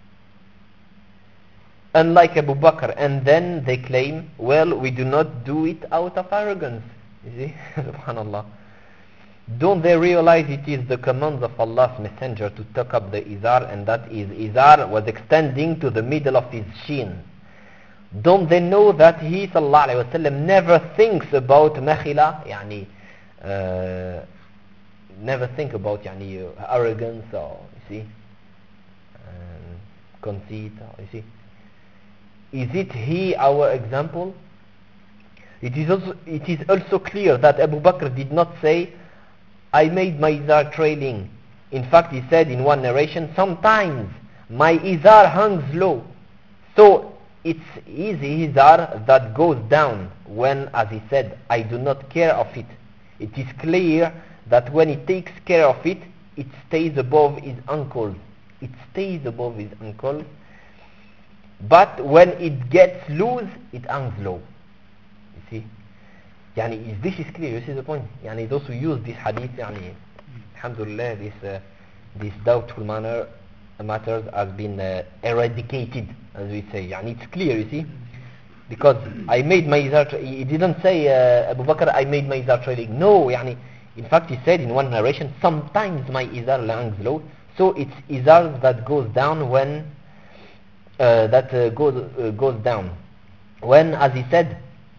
unlike Abu Bakr, and then they claim, "Well, we do not do it out of arrogance." You see? Subhanallah. Don't they realize it is the command of Allah's Messenger to tuck up the izar, and that his izar was extending to the middle of his shin? Don't they know that he sallallahu alayhi wa sallam never thinks about makhila, yani, uh, never think about yani, arrogance or, you see, um, conceit, or, you see. Is it he our example? It is also, it is also clear that Abu Bakr did not say, "I made my izar trailing." In fact, he said in one narration, "Sometimes my izar hangs low." So it's his izar that goes down when, as he said, "I do not care of it." It is clear that when he takes care of it, it stays above his ankles. It stays above his ankles. But when it gets loose, it hangs low. You see? يعني this is clear. This is the point. يعني those who use this hadith, يعني alhamdulillah, this uh, this doubtful manner matters has been uh, eradicated, as we say. يعني it's clear. You see, because I made my izar, tra- he didn't say, uh, Abu Bakr, I made my izar trailing. No, يعني, in fact he said in one narration, sometimes my izar hangs low. So it's izar that goes down when, uh, that uh, goes, uh, goes down. When, as he said,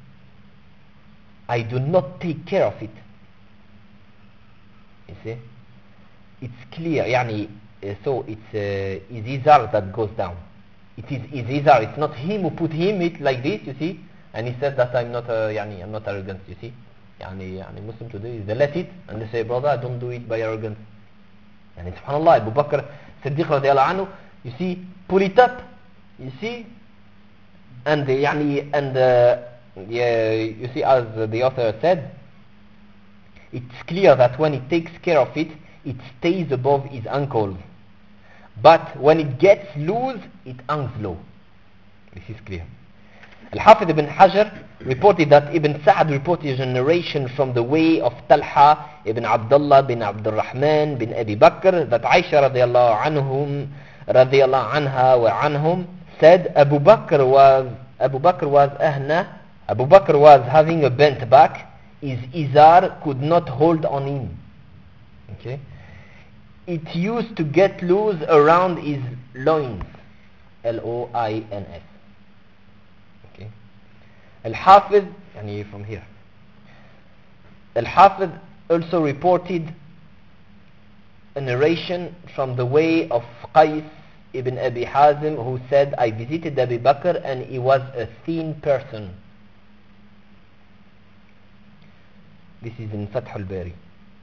I do not take care of it. You see? It's clear, يعني, uh, so it's uh, is izar that goes down. It is is izar. It's not him who put him it like this. You see, and he said that I'm not, uh, يعني, I'm not arrogant. You see, يعني, يعني Muslim today is they let it and they say, brother, I don't do it by arrogance. And subhanallah, Abu Bakr Siddiq radiallahu anhu, you see, pull it up. You see, and uh, يعني, and uh, yeah, you see, as the author said, it's clear that when he takes care of it, it stays above his ankles. But when it gets loose, it hangs low. This is clear. Al-Hafidh ibn Hajar reported that Ibn Sa'd reported a narration from the way of Talha ibn Abdullah bin Abdul Rahman bin Abi Bakr that Aisha radiallahu anhum radiallahu anha wa anhum said Abu Bakr was Abu Bakr was ahna Abu Bakr was having a bent back. His izar could not hold on him. Okay. It used to get loose around his loins. L O I N S. Okay. Al-Hafidh, yani from here. Al-Hafidh also reported a narration from the way of Qais ibn Abi Hazim, who said, I visited Abu Bakr and he was a thin person. This is in Fath al-Bari.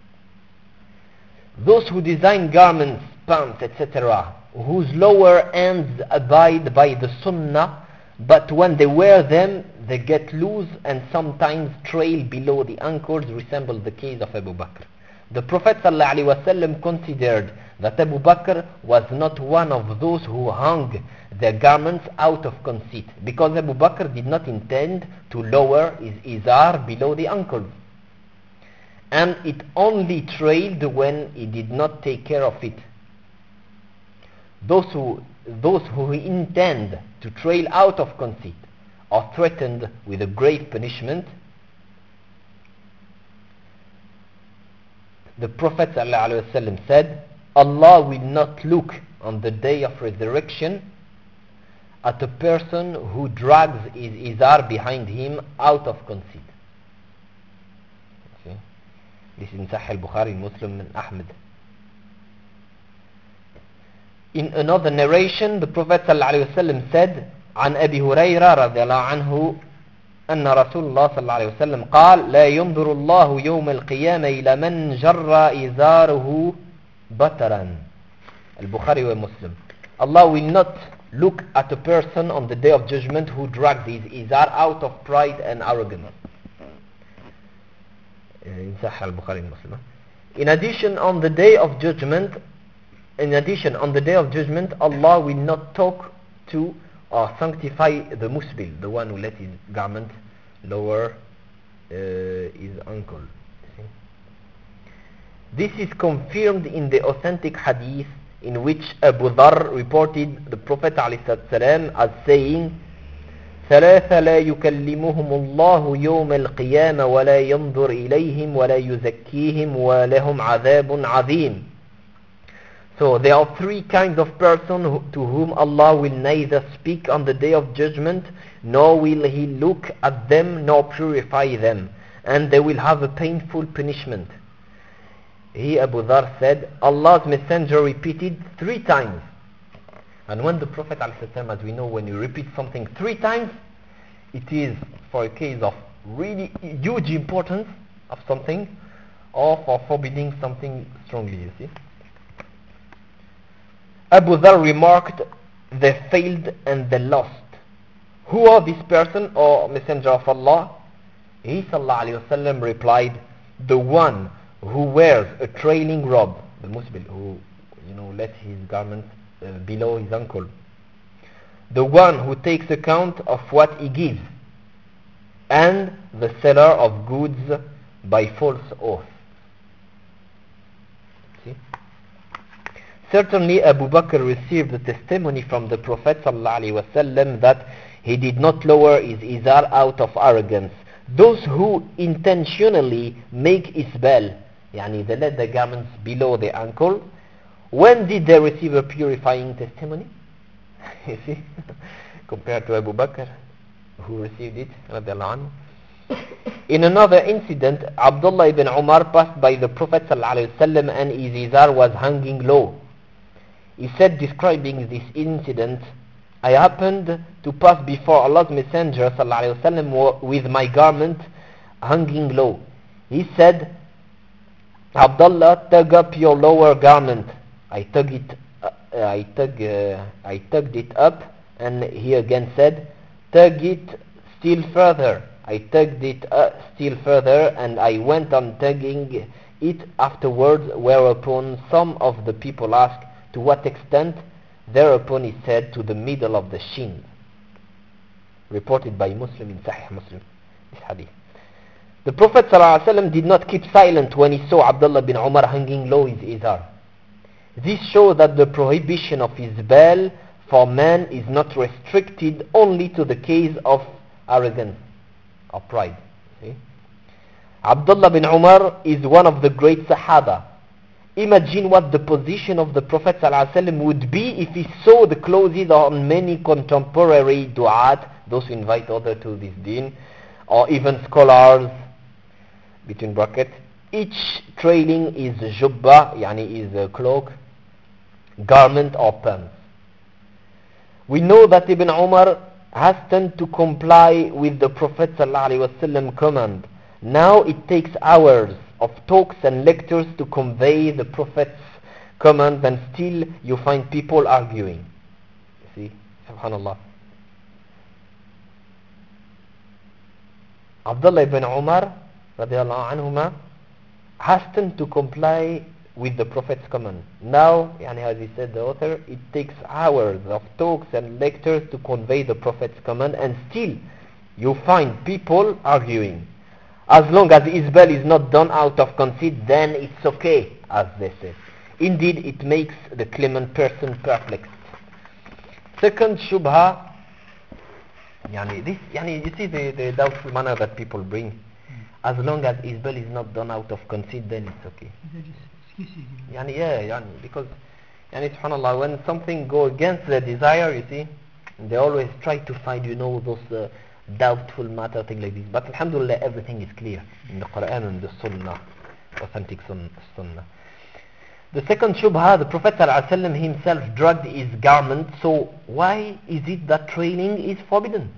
Those who design garments, pants, et cetera, whose lower ends abide by the sunnah, but when they wear them, they get loose and sometimes trail below the ankles, resemble the case of Abu Bakr. The Prophet ﷺ considered that Abu Bakr was not one of those who hung their garments out of conceit, because Abu Bakr did not intend to lower his izar below the ankles, and it only trailed when he did not take care of it. Those who, those who intend to trail out of conceit are threatened with a grave punishment. The Prophet ﷺ said, Allah will not look on the day of resurrection at a person who drags his izar behind him out of conceit. See? This is in Sahih al-Bukhari, Muslim and Ahmed. In another narration, the Prophet ﷺ said, عن أبي هريرة رضي الله عنه أن رسول الله صلى الله عليه وسلم قال لا ينظر الله يوم القيامة إلى من جر إزاره بطرا. Al-Bukhari wa Muslim. Allah will not look at a person on the day of judgment who drags his izar out of pride and arrogance. In Sahih al-Bukhari and Muslim. In addition, on the day of judgment, in addition, on the day of judgment, Allah will not talk to or sanctify the musbil, the one who let his garment lower uh, his ankle. This is confirmed in the authentic hadith in which Abu Dharr reported the Prophet ﷺ as saying, ثلاثة لا يكلمهم الله يوم القيامة ولا ينظر إليهم ولا يزكيهم ولهم عذاب عظيم. So there are three kinds of persons who, to whom Allah will neither speak on the day of judgment, nor will He look at them, nor purify them, and they will have a painful punishment. He, Abu Dharr, said, Allah's Messenger repeated three times. And when the Prophet ﷺ, as we know, when you repeat something three times, it is for a case of really huge importance of something, or for forbidding something strongly, you see. Abu Dharr remarked, they failed and they lost. Who are this person, or Messenger of Allah? He sallallahu alayhi wasallam replied, the one who wears a trailing robe, the musbil, who, you know, lets his garment uh, below his ankle, the one who takes account of what he gives, and the seller of goods by false oath. See? Certainly Abu Bakr received the testimony from the Prophet ﷺ that He did not lower his izar out of arrogance. Those who intentionally make isbal, yani they let the garments below the ankle, when did they receive a purifying testimony? You see, compared to Abu Bakr, who received it, radiallahu anhu. In another incident, Abdullah ibn Umar passed by the Prophet ﷺ and his izar was hanging low. He said, describing this incident, I happened to pass before Allah's Messenger ﷺ with my garment hanging low. He said, Abdullah, tug up your lower garment. I tug it, uh, I tug, uh, I tugged it up, and he again said, tug it still further. I tugged it uh, still further, and I went on tugging it afterwards, whereupon some of the people asked, to what extent? Thereupon he said, to the middle of the shin. Reported by Muslim in Sahih Muslim, this hadith. The Prophet ﷺ did not keep silent when he saw Abdullah bin Umar hanging low his izar. This shows that the prohibition of isbal for man is not restricted only to the case of arrogance or pride. See? Abdullah bin Umar is one of the great Sahaba. Imagine what the position of the Prophet ﷺ would be if he saw the clothes on many contemporary du'at, those who invite others to this deen, or even scholars, between brackets, each trailing is jubba, yani is a cloak, garment or pants. We know that Ibn Umar hastened to comply with the Prophet ﷺ command. Now it takes hours of talks and lectures to convey the Prophet's command, and still you find people arguing. You see, subhanallah. Abdullah ibn Umar radiallahu anhuma hastened to comply with the Prophet's command. Now, yani as he said, the author, it takes hours of talks and lectures to convey the Prophet's command, and still you find people arguing. As long as isbal is not done out of conceit, then it's okay, as they say. Indeed, it makes the clement person perplexed. Second shubha, yani this, yani you see the, the doubtful manner that people bring. Mm. As long as isbal is not done out of conceit, then it's okay. They're just excuses. You know? Yani yeah, yani because, yani subhanallah, when something go against their desire, you see, they always try to find, you know, those uh, doubtful matter, thing like this. But alhamdulillah, everything is clear in the Quran and the Sunnah, authentic sun- Sunnah. The second shubha, the Prophet ﷺ himself drugged his garment, so why is it that trailing is forbidden?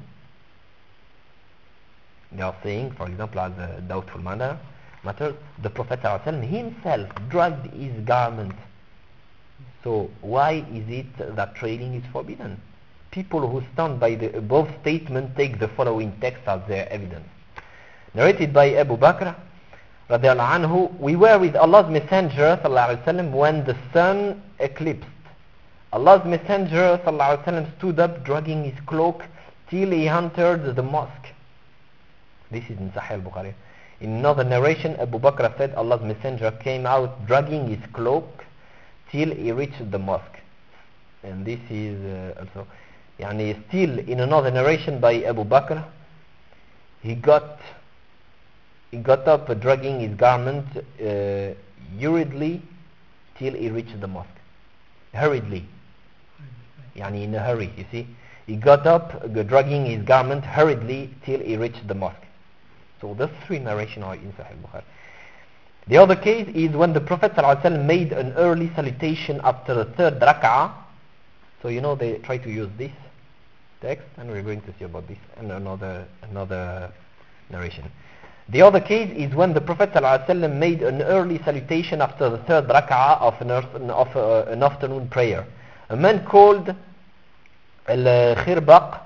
They are saying, for example, as a doubtful matter, matter the Prophet ﷺ himself drugged his garment. So why is it that trailing is forbidden? People who stand by the above statement take the following text as their evidence. Narrated by Abu Bakr radiallahu anhu, we were with Allah's Messenger sallallahu alaihi wasallam when the sun eclipsed. Allah's Messenger sallallahu alaihi wasallam stood up dragging his cloak till he entered the mosque. This is in Sahih al-Bukhari. In another narration, Abu Bakr said Allah's Messenger came out dragging his cloak till he reached the mosque. And this is uh, also Yani still in another narration by Abu Bakr, he got he got up uh, dragging his garment uh, hurriedly till he reached the mosque. Hurriedly, yani in a hurry. You see, he got up uh, dragging his garment hurriedly till he reached the mosque. So those three narrations are in Sahih Bukhari. The other case is when the Prophet ﷺ made an early salutation after the third rak'ah. So you know they try to use this text, and we're going to see about this in another another narration. The other case is when the Prophet ﷺ made an early salutation after the third rak'ah of an, of uh, an afternoon prayer. A man called Al-Khirbaq,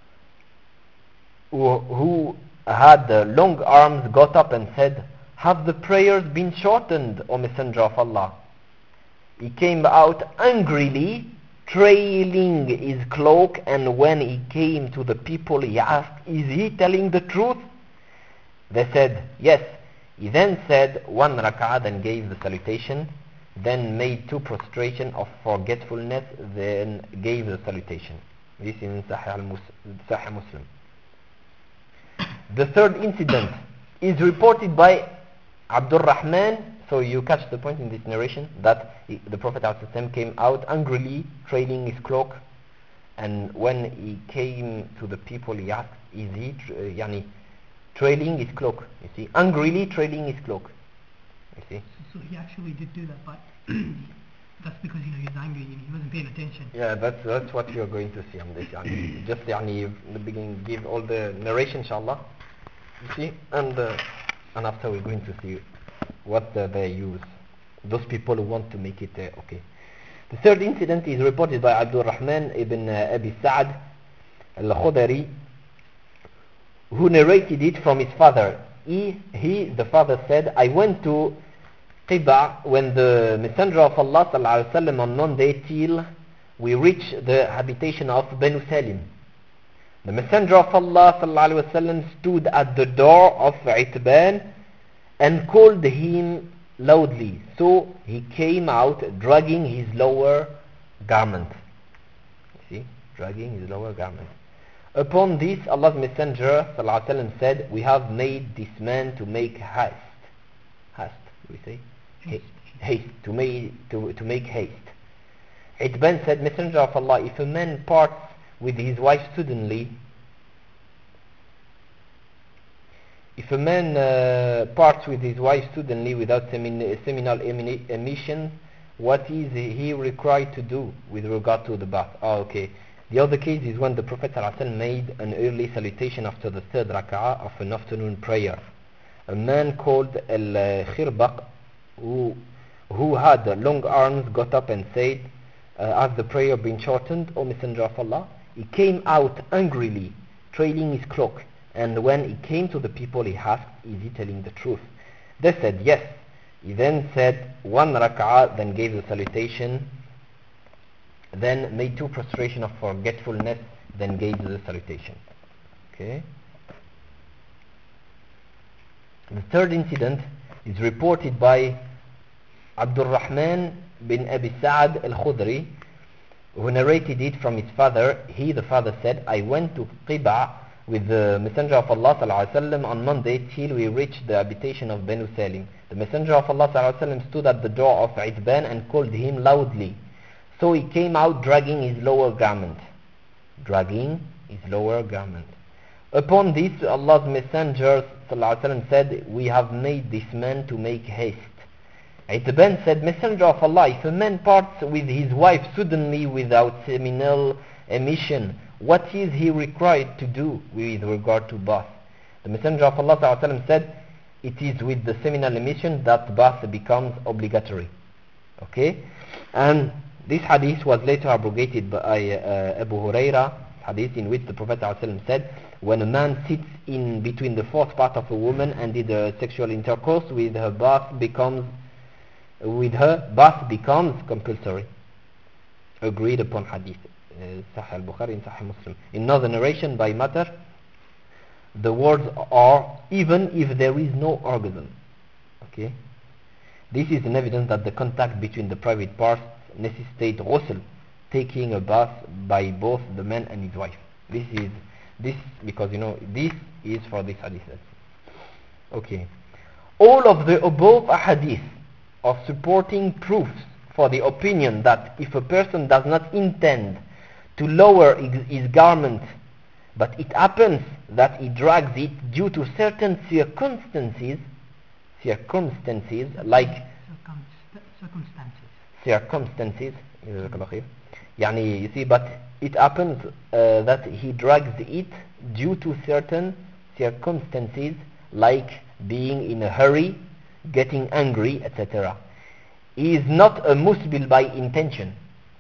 who, who had uh, long arms, got up and said, "Have the prayers been shortened, O Messenger of Allah?" He came out angrily, trailing his cloak, and when he came to the people, he asked, "Is he telling the truth?" They said, "Yes." He then said one rak'ah, then gave the salutation, then made two prostration of forgetfulness, then gave the salutation. This is in Sahih al-Mus- Sahih Muslim. The third incident is reported by Abdul Rahman. So you catch the point in this narration that he, the Prophet ﷺ came out angrily trailing his cloak, and when he came to the people he asked, is he tra- uh, yani, trailing his cloak? You see, angrily trailing his cloak. You see? So, so he actually did do that, but that's because, you know, he was angry and he wasn't paying attention. Yeah, that's that's what you're going to see on this. Yani, just yani, in the beginning, give all the narration, inshallah. You see, and uh, and after we're going to see what uh, they use. Those people who want to make it uh, okay. The third incident is reported by Abdul Rahman ibn uh, Abi Sa'd al-Khudari, who narrated it from his father. He, he, the father said, I went to Qiba when the Messenger of Allah sallallahu alaihi wasallam on Monday till we reached the habitation of Banu Salim. The Messenger of Allah sallallahu alaihi wasallam stood at the door of Itban and called him loudly. So he came out dragging his lower garment. You see, dragging his lower garment. Upon this, Allah's Messenger sallallahu alaihi wasallam said, we have made this man to make haste. Haste, we say? Haste. Haste, to make, to, to make haste. Itban said, Messenger of Allah, if a man parts with his wife suddenly, if a man uh, parts with his wife suddenly without semin- seminal emini- emission, what is he required to do with regard to the bath? Oh, okay. The other case is when the Prophet ﷺ made an early salutation after the third rak'ah of an afternoon prayer. A man called Al-Khirbaq, who, who had long arms, got up and said, uh, has the prayer been shortened, O Messenger of Allah? He came out angrily, trailing his cloak. And when he came to the people, he asked, is he telling the truth? They said, yes. He then said one rak'ah, then gave the salutation, then made two prostration of forgetfulness, then gave the salutation. Okay. The third incident is reported by Abdul Rahman bin Abi Sa'd al-Khudri, who narrated it from his father. He, the father, said, I went to Qiba with the Messenger of Allah sallallahu alaihi wasallam on Monday till we reached the habitation of Banu Salim. The Messenger of Allah sallallahu alaihi wasallam stood at the door of Itban and called him loudly. So he came out dragging his lower garment. Dragging his lower garment. Upon this, Allah's Messenger sallallahu alaihi wasallam said, we have made this man to make haste. Itban said, Messenger of Allah, if a man parts with his wife suddenly without seminal emission, what is he required to do with regard to bath? The Messenger of Allah sallallahu alaihi wasallam said, it is with the seminal emission that bath becomes obligatory. Okay? And this hadith was later abrogated by uh, Abu Huraira, hadith in which the Prophet sallallahu alaihi wasallam said, when a man sits in between the fourth part of a woman and did a sexual intercourse with her, bath becomes with her bath becomes compulsory. Agreed upon hadith. Sahih al-Bukhari and Sahih Muslim. In another narration by Matar, the words are even if there is no orgasm. Okay. This is an evidence that the contact between the private parts necessitates ghusl, taking a bath by both the man and his wife. This is this because you know this is for this hadith. Okay. All of the above hadith of supporting proofs for the opinion that if a person does not intend to lower his, his garment, but it happens that he drags it due to certain circumstances, circumstances like Circumst- circumstances. circumstances, يعني, you see, but it happens uh, that he drags it due to certain circumstances like being in a hurry, getting angry, et cetera. He is not a musbil by intention.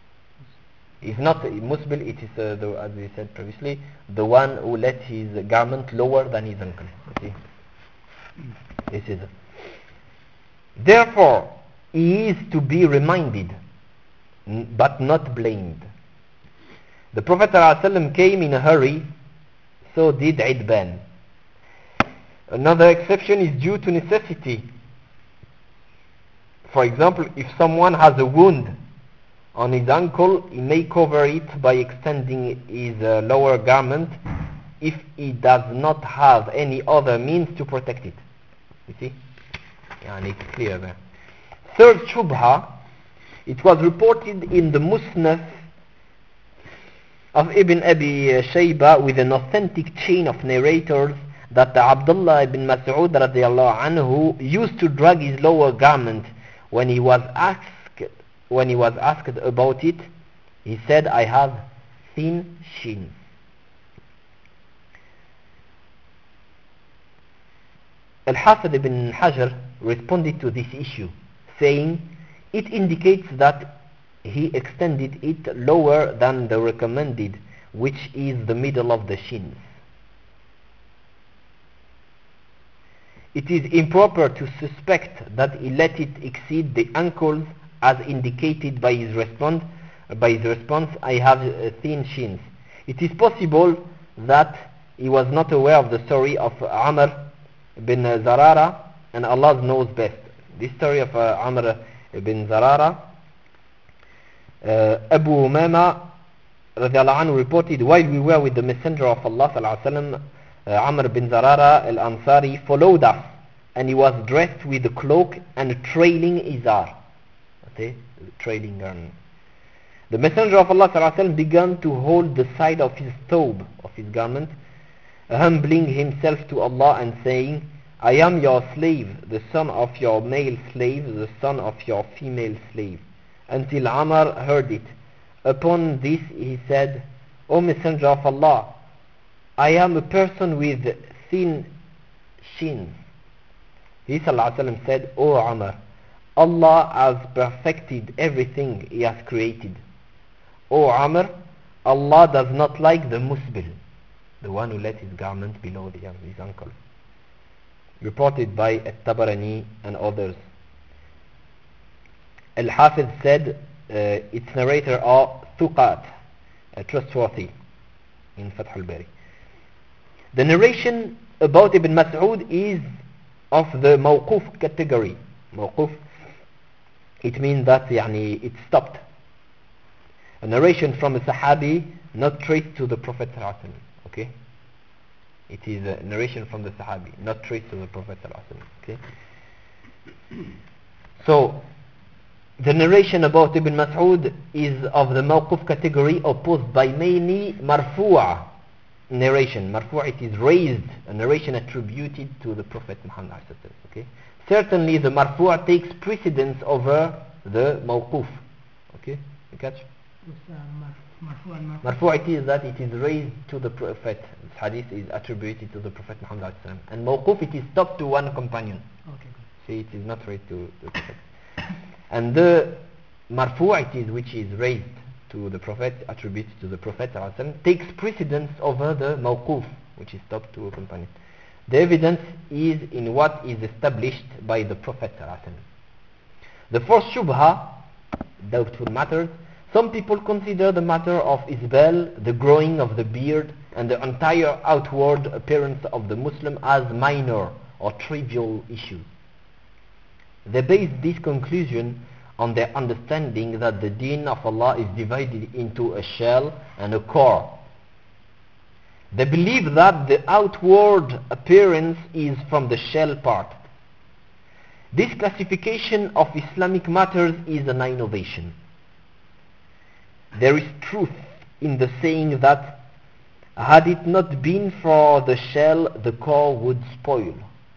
He is not a musbil, it is, uh, the, as we said previously, the one who lets his garment lower than his ankle. You see? This is it. Therefore, he is to be reminded, n- but not blamed. The Prophet ﷺ came in a hurry, so did Idban. Another exception is due to necessity. For example, if someone has a wound on his ankle, he may cover it by extending his uh, lower garment if he does not have any other means to protect it. You see? Yani it's clear there. Third shubha, it was reported in the Musnad of Ibn Abi Shayba with an authentic chain of narrators that Abdullah ibn Mas'ud radiallahu anhu used to drag his lower garment when he was asked when he was asked about it. He said, I have thin shins. Al-Hafid ibn Hajar responded to this issue, saying, it indicates that he extended it lower than the recommended, which is the middle of the shins. It is improper to suspect that he let it exceed the ankles as indicated by his response, by his response, I have uh, thin shins. It is possible that he was not aware of the story of Amr bin Zarara, and Allah knows best. This story of uh, Amr bin Zarara, uh, Abu Umama radiallahu anhu reported, while we were with the Messenger of Allah sallallahu alaihi wasallam, uh, Amr bin Zarara al-Ansari followed us, and he was dressed with a cloak and a trailing izar. Okay, trailing garment. The Messenger of Allah sallallahu alaihi wasallam began to hold the side of his thobe, of his garment, humbling himself to Allah and saying, I am your slave, the son of your male slave, the son of your female slave, until Amr heard it. Upon this he said, O Messenger of Allah, I am a person with thin shins. He sallallahu alaihi wasallam said, O Amr, Allah has perfected everything He has created. O Amr, Allah does not like the musbil, the one who let his garment below the, his ankle. Reported by At-Tabarani and others. Al-Hafiz said, uh, its narrator are Thuqat, uh, trustworthy, in Fath al-Bari. The narration about Ibn Mas'ud is of the mawquf category. Mawquf, it means that يعني, it stopped. A narration from a Sahabi not traced to the Prophet ﷺ. Okay? It is a narration from the Sahabi, not traced to the Prophet ﷺ. Okay? So, the narration about Ibn Mas'ud is of the mawquf category, opposed by many marfu'a narration. Marfu'a, it is raised, a narration attributed to the Prophet Muhammad ﷺ. Okay? Certainly the marfu'a takes precedence over the mawquf. Okay? You catch? What's, uh, mar- marfu and marfu? Marfu' it is that it is raised to the Prophet. This hadith is attributed to the Prophet Muhammad ﷺ. And mawquf, it is stopped to one companion. Okay, good. See, it is not raised to the Prophet. And the marfu' it is which is raised to the Prophet, attributed to the Prophet ﷺ, takes precedence over the mawquf, which is stopped to a companion. The evidence is in what is established by the Prophet ﷺ. The first shubha, doubtful matters, some people consider the matter of isbal, the growing of the beard, and the entire outward appearance of the Muslim as minor or trivial issues. They base this conclusion on their understanding that the deen of Allah is divided into a shell and a core. They believe that the outward appearance is from the shell part. This classification of Islamic matters is an innovation. There is truth in the saying that had it not been for the shell, the core would spoil.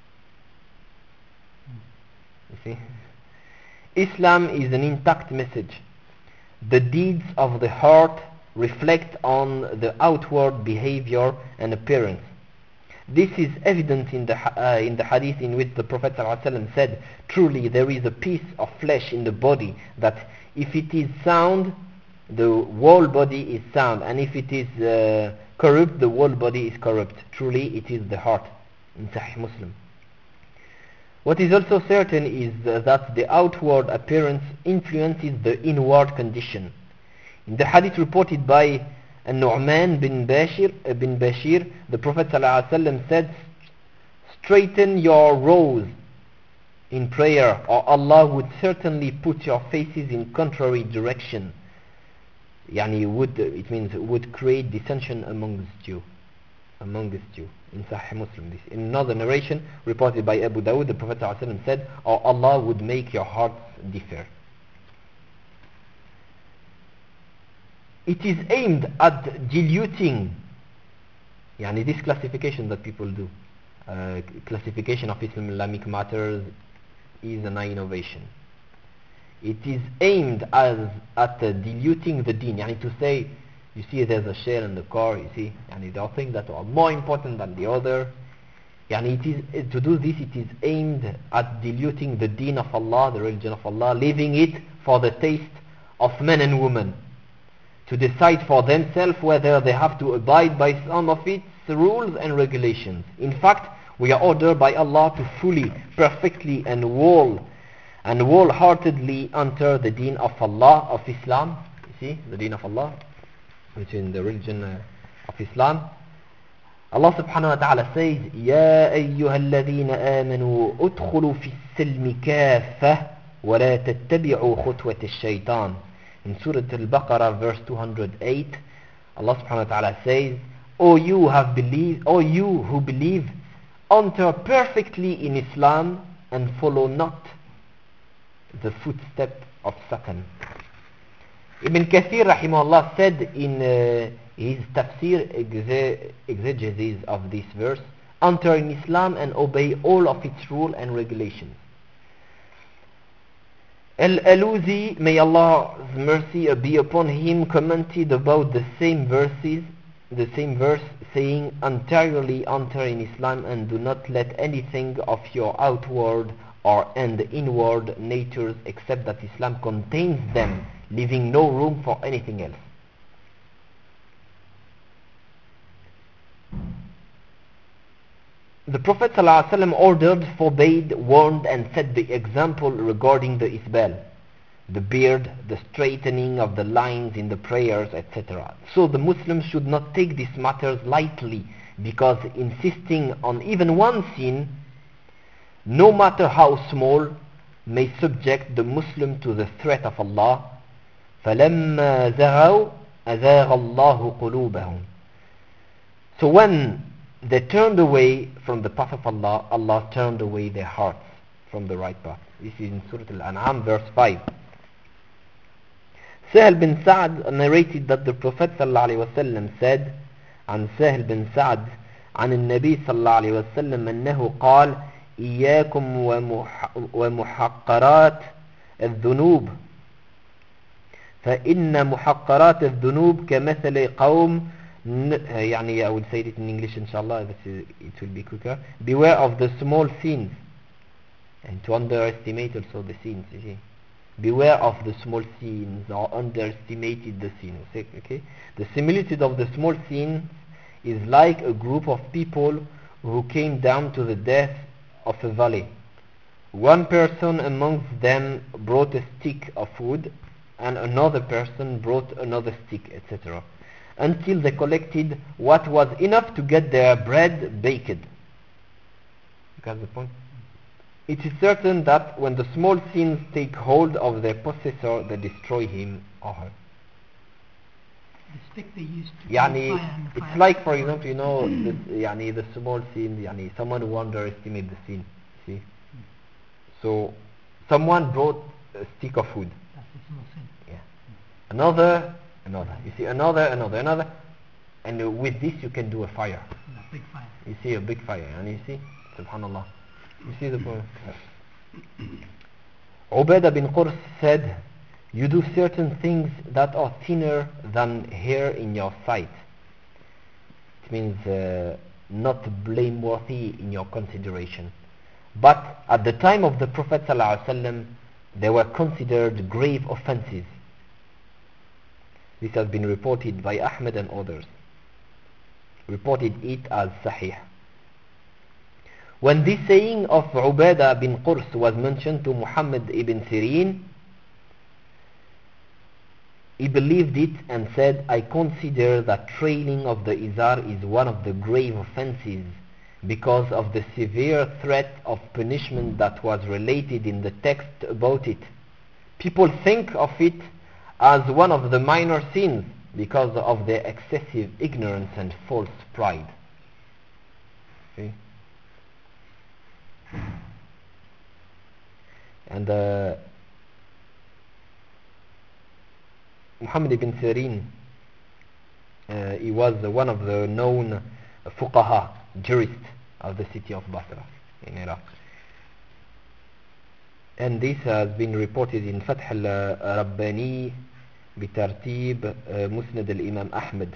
You see? Islam is an intact message. The deeds of the heart reflect on the outward behavior and appearance. This is evident in the uh, in the hadith in which the Prophet ﷺ said, truly there is a piece of flesh in the body that if it is sound, the whole body is sound, and if it is uh, corrupt, the whole body is corrupt. Truly it is the heart, in Sahih Muslim. What is also certain is uh, that the outward appearance influences the inward condition. In the hadith reported by An-Nu'man bin Bashir, uh, bin Bashir, the Prophet ﷺ said, straighten your rows in prayer, or Allah would certainly put your faces in contrary direction, يعني would, it means would create dissension amongst you, amongst you. In Sahih Muslim, this. In another narration reported by Abu Dawud, the Prophet ﷺ said, or Allah would make your hearts differ. It is aimed at diluting, يعني this classification that people do, uh, classification of Islamic matters is an innovation. It is aimed as at uh, diluting the deen, يعني to say, you see there's a share in the car, you see, يعني there are things that are more important than the other. يعني it is, to do this, it is aimed at diluting the deen of Allah, the religion of Allah, leaving it for the taste of men and women to decide for themselves whether they have to abide by some of its rules and regulations. In fact, we are ordered by Allah to fully, perfectly and whole and wholeheartedly enter the deen of Allah, of Islam. You see, the deen of Allah, which is in the religion uh, of Islam. Allah subhanahu wa ta'ala says, يَا أَيُّهَا الَّذِينَ آمَنُوا أُدْخُلُوا فِي السِّلْمِ كَافَّةً وَلَا تَتَّبِعُوا خُطْوَةِ الشَّيْطَانِ. In Surah Al-Baqarah verse two hundred eight, Allah subhanahu wa ta'ala says, O you have believed, O you who believe, enter perfectly in Islam and follow not the footstep of Satan. Ibn Kathir rahimahullah said in uh, his tafsir exe- exegesis of this verse, enter in Islam and obey all of its rules and regulations. Al-Aluzi, may Allah's mercy be upon him, commented about the same verses, the same verse, saying, entirely enter in Islam and do not let anything of your outward or and inward natures except that Islam contains them, leaving no room for anything else. The Prophet ﷺ ordered, forbade, warned and set the example regarding the isbal, the beard, the straightening of the lines in the prayers, et cetera. So the Muslims should not take these matters lightly, because insisting on even one sin, no matter how small, may subject the Muslim to the threat of Allah. فَلَمَّا زَغَوْا أَزَاغَ اللَّهُ قُلُوبَهُمْ. So when they turned away from the path of Allah, Allah turned away their hearts from the right path. This is in Surah Al-An'am verse five. Sahel bin Sa'd narrated that the Prophet ﷺ said, عن سهل بن سعد عن النبي صلى الله عليه وسلم أنه قال إياكم ومح ومحقرات الذنوب فإن محقرات الذنوب كمثل قوم, يعني I will say it in English inshallah, it will be quicker. Beware of the small sins, and to underestimate also the sins, you see. Beware of the small sins, or underestimated the sins. Okay? The similitude of the small sins is like a group of people who came down to the depth of a valley. One person amongst them brought a stick of wood, and another person brought another stick, et cetera, until they collected what was enough to get their bread baked. You got the point? It is certain that when the small sins take hold of their possessor, they destroy him or her. The stick they used to يعني fire and it's fire. like, for example, you know, this, يعني the small sin, يعني someone who underestimates the sin. See? So someone brought a stick of wood. That's a small sin. Yeah. Another, another. You see, another, another, another. And uh, with this you can do a fire. A big fire. You see a big fire, and you see, subhanallah. You see the point. Ubadah bin Qurs said, you do certain things that are thinner than hair in your sight. It means uh, not blameworthy in your consideration. But at the time of the Prophet ﷺ, they were considered grave offenses. This has been reported by Ahmad and others. Reported it as Sahih. When this saying of Ubadah bin Qurs was mentioned to Muhammad ibn Sirin, he believed it and said, I consider that trailing of the izar is one of the grave offenses because of the severe threat of punishment that was related in the text about it. People think of it as one of the minor sins because of their excessive ignorance and false pride. Okay? And uh, Muhammad ibn Sirin, uh, he was one of the known fuqaha, jurists of the city of Basra in Iraq. And this has been reported in Fath al-Rabbani بترتيب مسند الإمام أحمد.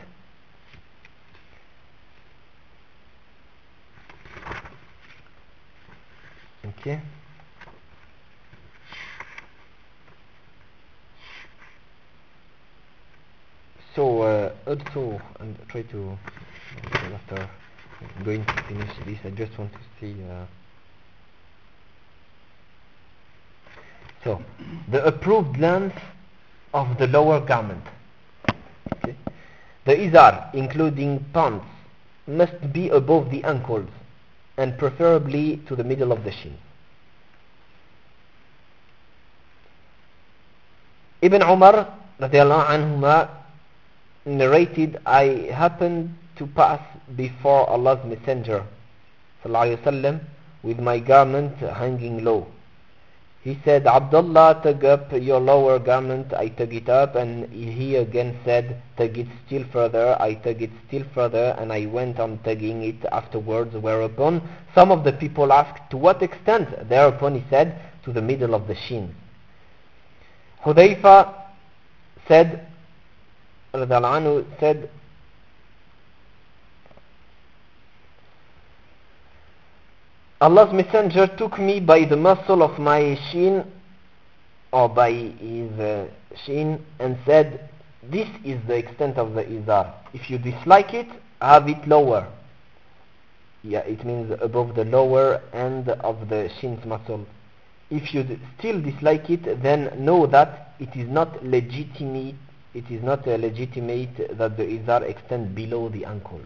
Okay. So uh, also, and try to, after going to finish this, I just want to see. Uh, so, the approved length of the lower garment. Okay. The izar, including pants, must be above the ankles and preferably to the middle of the shin. Ibn Umar radiallahu anhuma narrated, I happened to pass before Allah's Messenger sallallahu alaihi wasallam with my garment hanging low. He said, Abdullah, tug up your lower garment. I tug it up, and he again said, tug it still further. I tug it still further, and I went on tugging it afterwards, whereupon some of the people asked, to what extent? Thereupon he said, to the middle of the shin. Hudayfa said, radhiallahu anhu, said, Allah's Messenger took me by the muscle of my shin, or by his uh, shin, and said, this is the extent of the izar. If you dislike it, have it lower. Yeah, it means above the lower end of the shin's muscle. If you d- still dislike it, then know that it is not legitimate. It is not uh, legitimate that the izar extend below the ankles.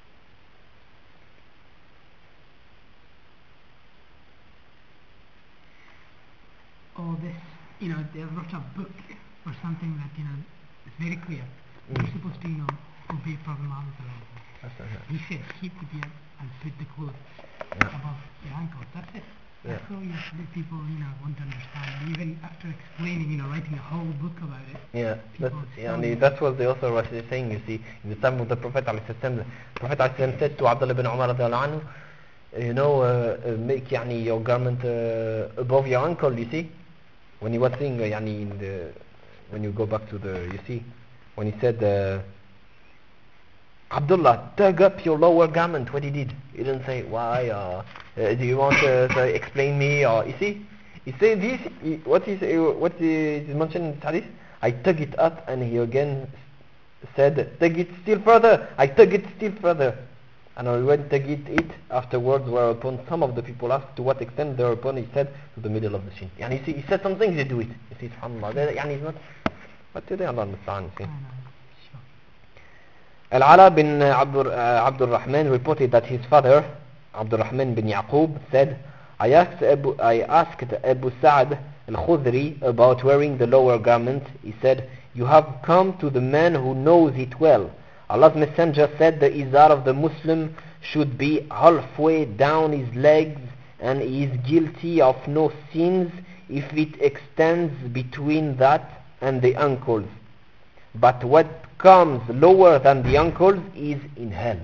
All this, you know, they wrote a book or something that, you know, is very clear. Mm. You're supposed to, you know, obey Prophet Muhammad. That's not He said, keep the beard and put the clothes Yeah. above your ankles. That's it. Yeah. That's all you the people, you know, want to understand. And even after explaining, you know, writing a whole book about it. Yeah, that's, people yeah, still- that's what the author was saying, you see. In the time of the Prophet ﷺ, the Prophet ﷺ said to Abdullah ibn Umar radiallahu anhu, you know, uh, uh, make يعني, your garment uh, above your ankle, you see. When he was saying, uh, يعني, in the, when you go back to the, you see, when he said, uh, Abdullah, tug up your lower garment, what he did. He didn't say, why, or uh, do you want uh, to explain me, or, you see. He said this, he, what, he, say- what is mentioned in the hadith, I tug it up, and he again said, tug it still further, I tug it still further. And I went to get it afterwards, whereupon some of the people asked to what extent, thereupon he said, to the middle of the shin. And you see, he said something, they do it. You see, subhanAllah, they- يعني he's not, what do they, Allah understand, you see. I know, sure. Al-Ala bin Abdur, uh, Abdul Rahman reported that his father, Abdul Rahman bin Yaqub, said, I asked Abu, I asked Abu Sa'd al-Khudri about wearing the lower garment. He said, you have come to the man who knows it well. Allah's Messenger said the izar of the Muslim should be halfway down his legs, and he is guilty of no sins if it extends between that and the ankles. But what comes lower than the ankles is in hell.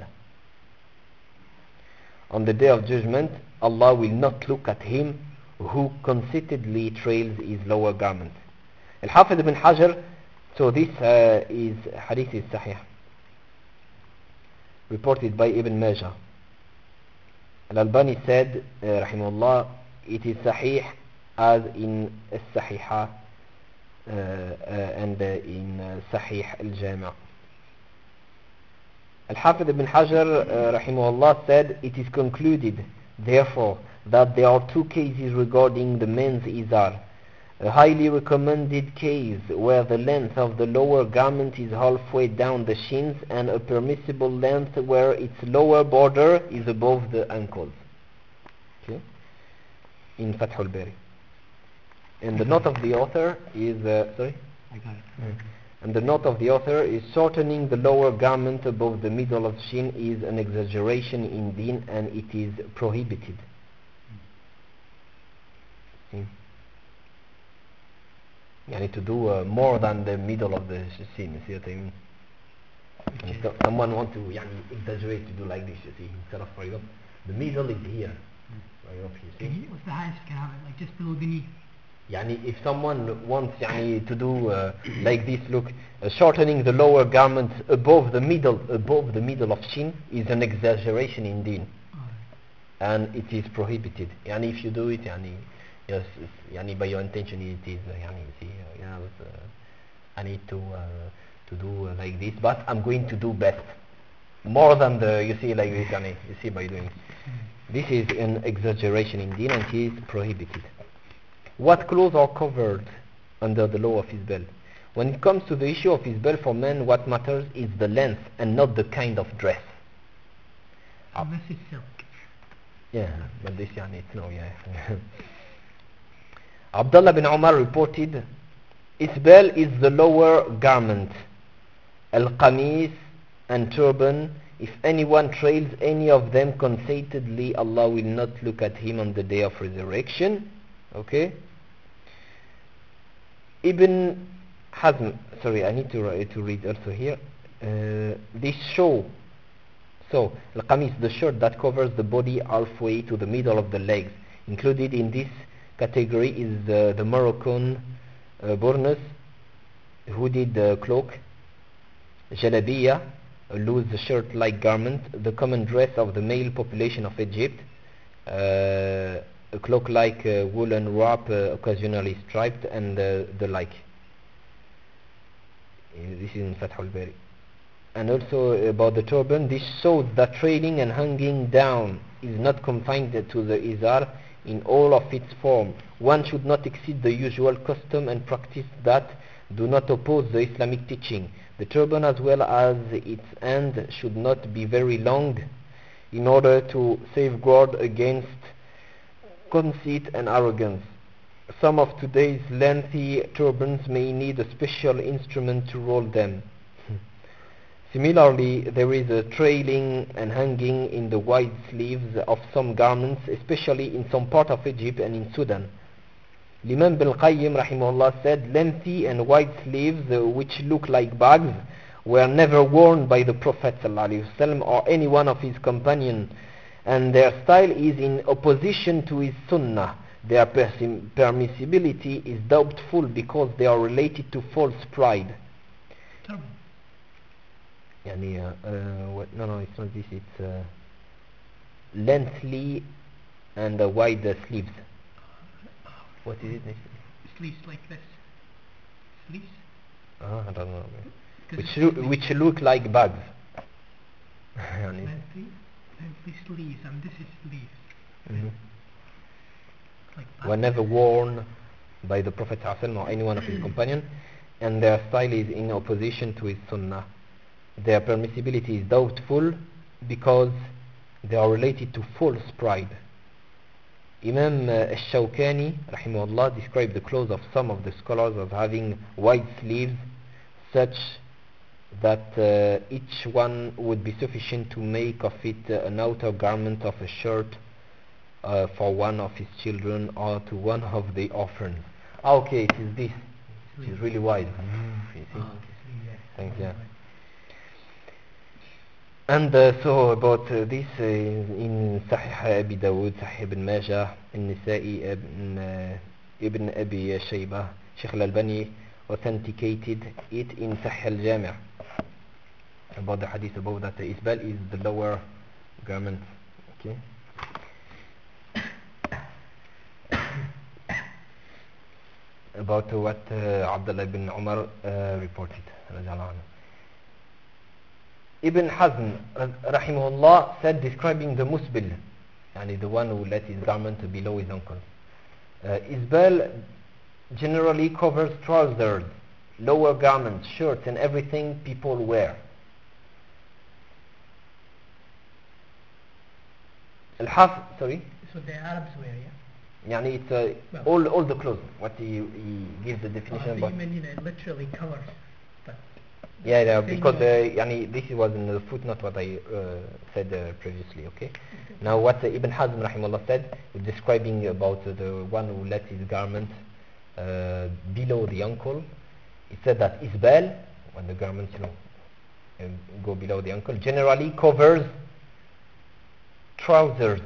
On the day of judgment, Allah will not look at him who conceitedly trails his lower garment. Al-Hafidh ibn Hajar, so this uh, is hadith is sahih, reported by Ibn Majah. Al-Albani said, uh, rahimahullah, it is sahih as in as-sahihah uh, uh, and uh, in uh, Sahih al-Jami'. Al-Hafidh ibn Hajar uh, rahimahullah said, it is concluded therefore that there are two cases regarding the men's izar. A highly recommended case where the length of the lower garment is halfway down the shins, and a permissible length where its lower border is above the ankles. Okay? In Fath al-Bari. And the note of the author is, uh, sorry? I got it. Mm. And the note of the author is shortening the lower garment above the middle of shin is an exaggeration in deen and it is prohibited. Mm. يعني to do uh, more than the middle of the shin, you see what I mean? Which is, So, someone want to يعني, exaggerate to do like this, you see, instead of for example, the middle is here, right up here, can see? you, what's the highest you can have it? Like just below the knee? يعني if someone wants يعني to do uh, like this, look, uh, shortening the lower garment above the middle, above the middle of shin is an exaggeration in deen, Alright. and it is prohibited. يعني if you do it, يعني yes, it's- يعني by your intention it is uh, يعني you see, uh, yeah, but, uh, I need to uh, to do uh, like this, but I'm going to do best, more than the you see like this, يعني you see by doing. This is an exaggeration in deen and it is prohibited. What clothes are covered under the law of Isbel? When it comes to the issue of Isbel for men, what matters is the length and not the kind of dress. Unless it's silk. Yeah, but this يعني it's no, yeah. Abdullah bin Umar reported, Isbel is the lower garment, al-qamis and turban. If anyone trails any of them conceitedly, Allah will not look at him on the day of resurrection. Okay? Ibn Hazm, sorry, I need to, uh, to read also here. Uh, this show, so al-qamis, the shirt that covers the body halfway to the middle of the legs. Included in this category is the, the Moroccan uh, burnous, hooded uh, cloak, jalabiya, a loose shirt-like garment, the common dress of the male population of Egypt, uh, a cloak-like uh, woolen wrap, uh, occasionally striped, and uh, the like. This is in Fath al-Bari. And also about the turban, this shows that trailing and hanging down is not confined to the izar in all of its form. One should not exceed the usual custom and practice that do not oppose the Islamic teaching. The turban as well as its end should not be very long in order to safeguard against conceit and arrogance. Some of today's lengthy turbans may need a special instrument to roll them. Similarly, there is a trailing and hanging in the wide sleeves of some garments, especially in some part of Egypt and in Sudan. Imam bin Qayyim rahimahullah said, lengthy and wide sleeves uh, which look like bags were never worn by the Prophet ﷺ or any one of his companions, and their style is in opposition to his sunnah. Their persim- permissibility is doubtful because they are related to false pride. Turban. يعني uh, uh, what, no no it's not this, it's uh, lengthy and uh, wide uh, sleeves. What is it next? Sleeves like this. Sleeves? Uh, I don't know, Because which it's look, lengthy. which look like bags. يعني Lengthy, lengthy sleeves, and this is sleeves. mhm. Like were bags. never worn by the Prophet ﷺ or any one of his companions, and their style is in opposition to his sunnah. Their permissibility is doubtful because they are related to false pride. Imam uh, al-Shawkani rahimahullah described the clothes of some of the scholars as having wide sleeves such that uh, each one would be sufficient to make of it uh, an outer garment of a shirt uh, for one of his children or to one of the orphans. Ah, okay, it is this. It is really wide. You see? Oh, okay, sleeve, yeah. Thanks, yeah. Right. And uh, so about uh, this uh, in Sahih Abi Dawud, Sahih Ibn Majah, An-Nisa'i, Ibn, uh, Ibn Abi Shaybah, Sheikh Al-Albani authenticated it in Sahih Al-Jami' about the hadith about that the Isbal is the lower garment. Okay. About uh, what uh, Abdullah ibn Umar uh, reported. radiallahu anhu. Ibn Hazm rahimahullah said, describing the musbil, yani the one who let his garment below his ankles, uh, Isbal generally covers trousers, lower garments, shirts and everything people wear. Al-Haf, sorry? That's what the Arabs wear, yeah? يعني it's uh, Well- all all the clothes. What he, he gives the Oh, definition so about. you mean, you know, it literally covers. But Yeah, yeah, thing because of- uh, يعني this was in the footnote what I uh, said uh, previously. Okay. Now what uh, Ibn Hazm rahimahullah said, describing about uh, the one who let his garment uh, below the ankle, he said that isbal, when the garments you know uh, go below the ankle, generally covers trousers,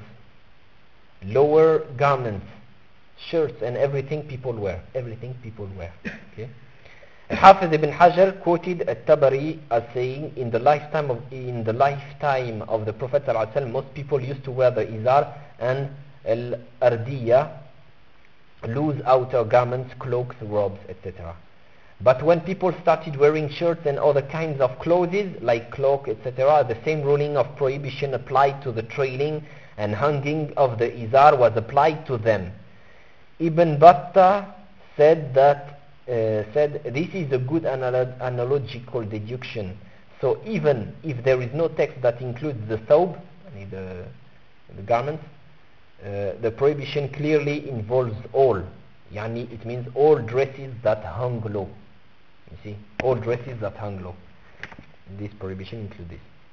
lower garments, shirts, and everything people wear. Everything people wear. Okay. Hafiz ibn Hajar quoted at-Tabari as saying, in the lifetime of in the lifetime of the Prophet ﷺ, most people used to wear the izar and al-ardiya, loose outer garments, cloaks, robes, et cetera. But when people started wearing shirts and other kinds of clothes like cloak, et cetera, the same ruling of prohibition applied to the trailing and hanging of the izar was applied to them. Ibn Battah said that uh, said this is a good analo- analogical deduction. So even if there is no text that includes the thawb, I mean the, the garments, uh, the prohibition clearly involves all. Yani it means all dresses that hung low. You see, all dresses that hung low. This prohibition includes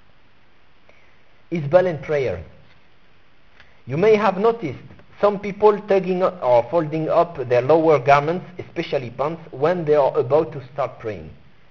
this. Isbal and prayer. You may have noticed some people tugging up or folding up their lower garments, especially pants, when they are about to start praying.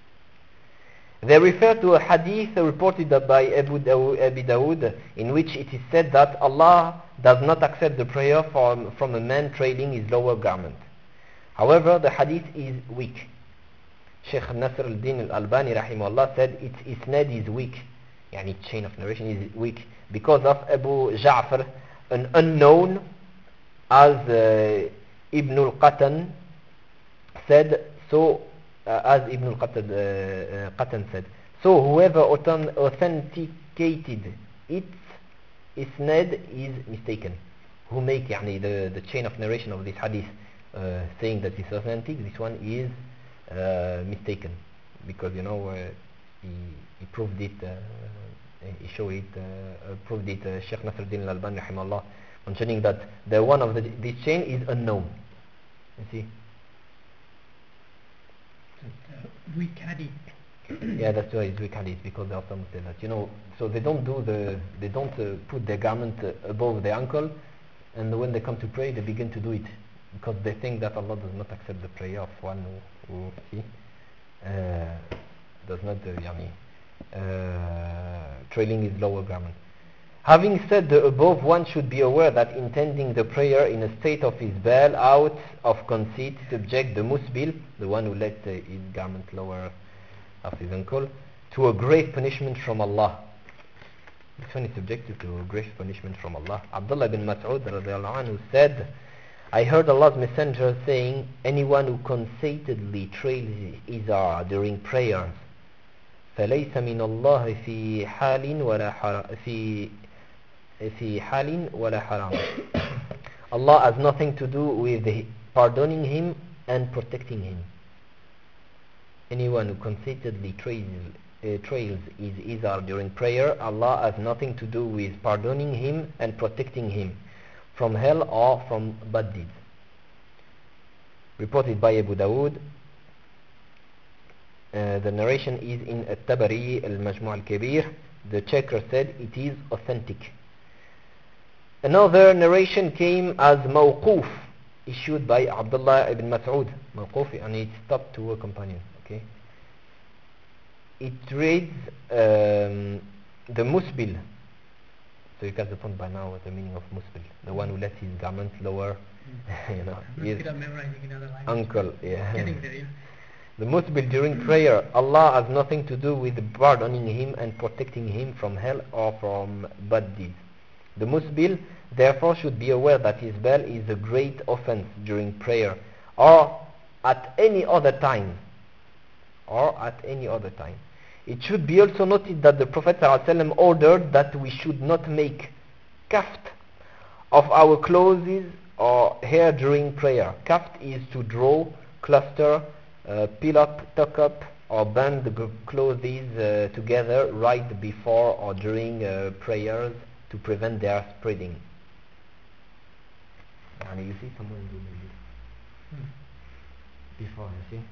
They refer to a hadith reported by Abu Dawood, in which it is said that Allah does not accept the prayer from, from a man trailing his lower garment. However, the hadith is weak. Sheikh Nasr al-Din al-Albani rahimahullah said its isnad is weak. Yani chain of narration is weak because of Abu Ja'far, an unknown, as uh, Ibn al-Qatan said, so uh, as Ibn al-Qatan uh, uh, Qatan said, so whoever authen- authenticated its isnad is mistaken. Who make يعني, the, the chain of narration of this hadith uh, saying that it's authentic, this one is uh, mistaken, because you know uh, he, he proved it, uh, he showed it, uh, uh, proved it, uh, Sheikh Nasruddin al-Albani rahimahullah, mentioning that the one of the, this chain is unknown. You see? uh, weak hadith. Yeah, that's why it's weak hadith, because there are some say that, you know, so they don't do the, they don't uh, put their garment uh, above the ankle, and when they come to pray, they begin to do it, because they think that Allah does not accept the prayer of one who, who see, uh, does not, uh, yani, uh, trailing his lower garment. Having said the above, one should be aware that intending the prayer in a state of isbal, out of conceit, subject the musbil, the one who let uh, his garment lower of his ankle, to a grave punishment from Allah. This one is subjected to a grave punishment from Allah. Abdullah bin Mas'ud radiallahu anhu said, I heard Allah's Messenger saying, anyone who conceitedly trails his izar during prayers, فليس من الله في حال ولا حرام في في حال ولا حرام. Allah has nothing to do with the pardoning him and protecting him. Anyone who conceitedly trails, uh, trails his izar during prayer, Allah has nothing to do with pardoning him and protecting him from hell or from bad deeds. Reported by Abu Dawood. Uh, the narration is in At-Tabari al-Majmu' al-Kabir. The checker said it is authentic. Another narration came as mawquf, issued by Abdullah ibn Mas'ud. Mawquf, and it stopped to a companion. Okay. It reads um, the musbil. So you got the point by now what the meaning of musbil. The one who lets his garment lower, you know, I'm his good at memorizing another language. ankle. Yeah. Getting there, yeah. The musbil during prayer, Allah has nothing to do with pardoning him and protecting him from hell or from bad deeds. The musbil therefore should be aware that isbal is a great offense during prayer or at any other time. Or at any other time. It should be also noted that the Prophet ﷺ ordered that we should not make kaft of our clothes or hair during prayer. Kaft is to draw, cluster, uh, peel up, tuck up, or band the clothes uh, together right before or during uh, prayers to prevent their spreading. يعني you see someone doing this Hmm. before, you see.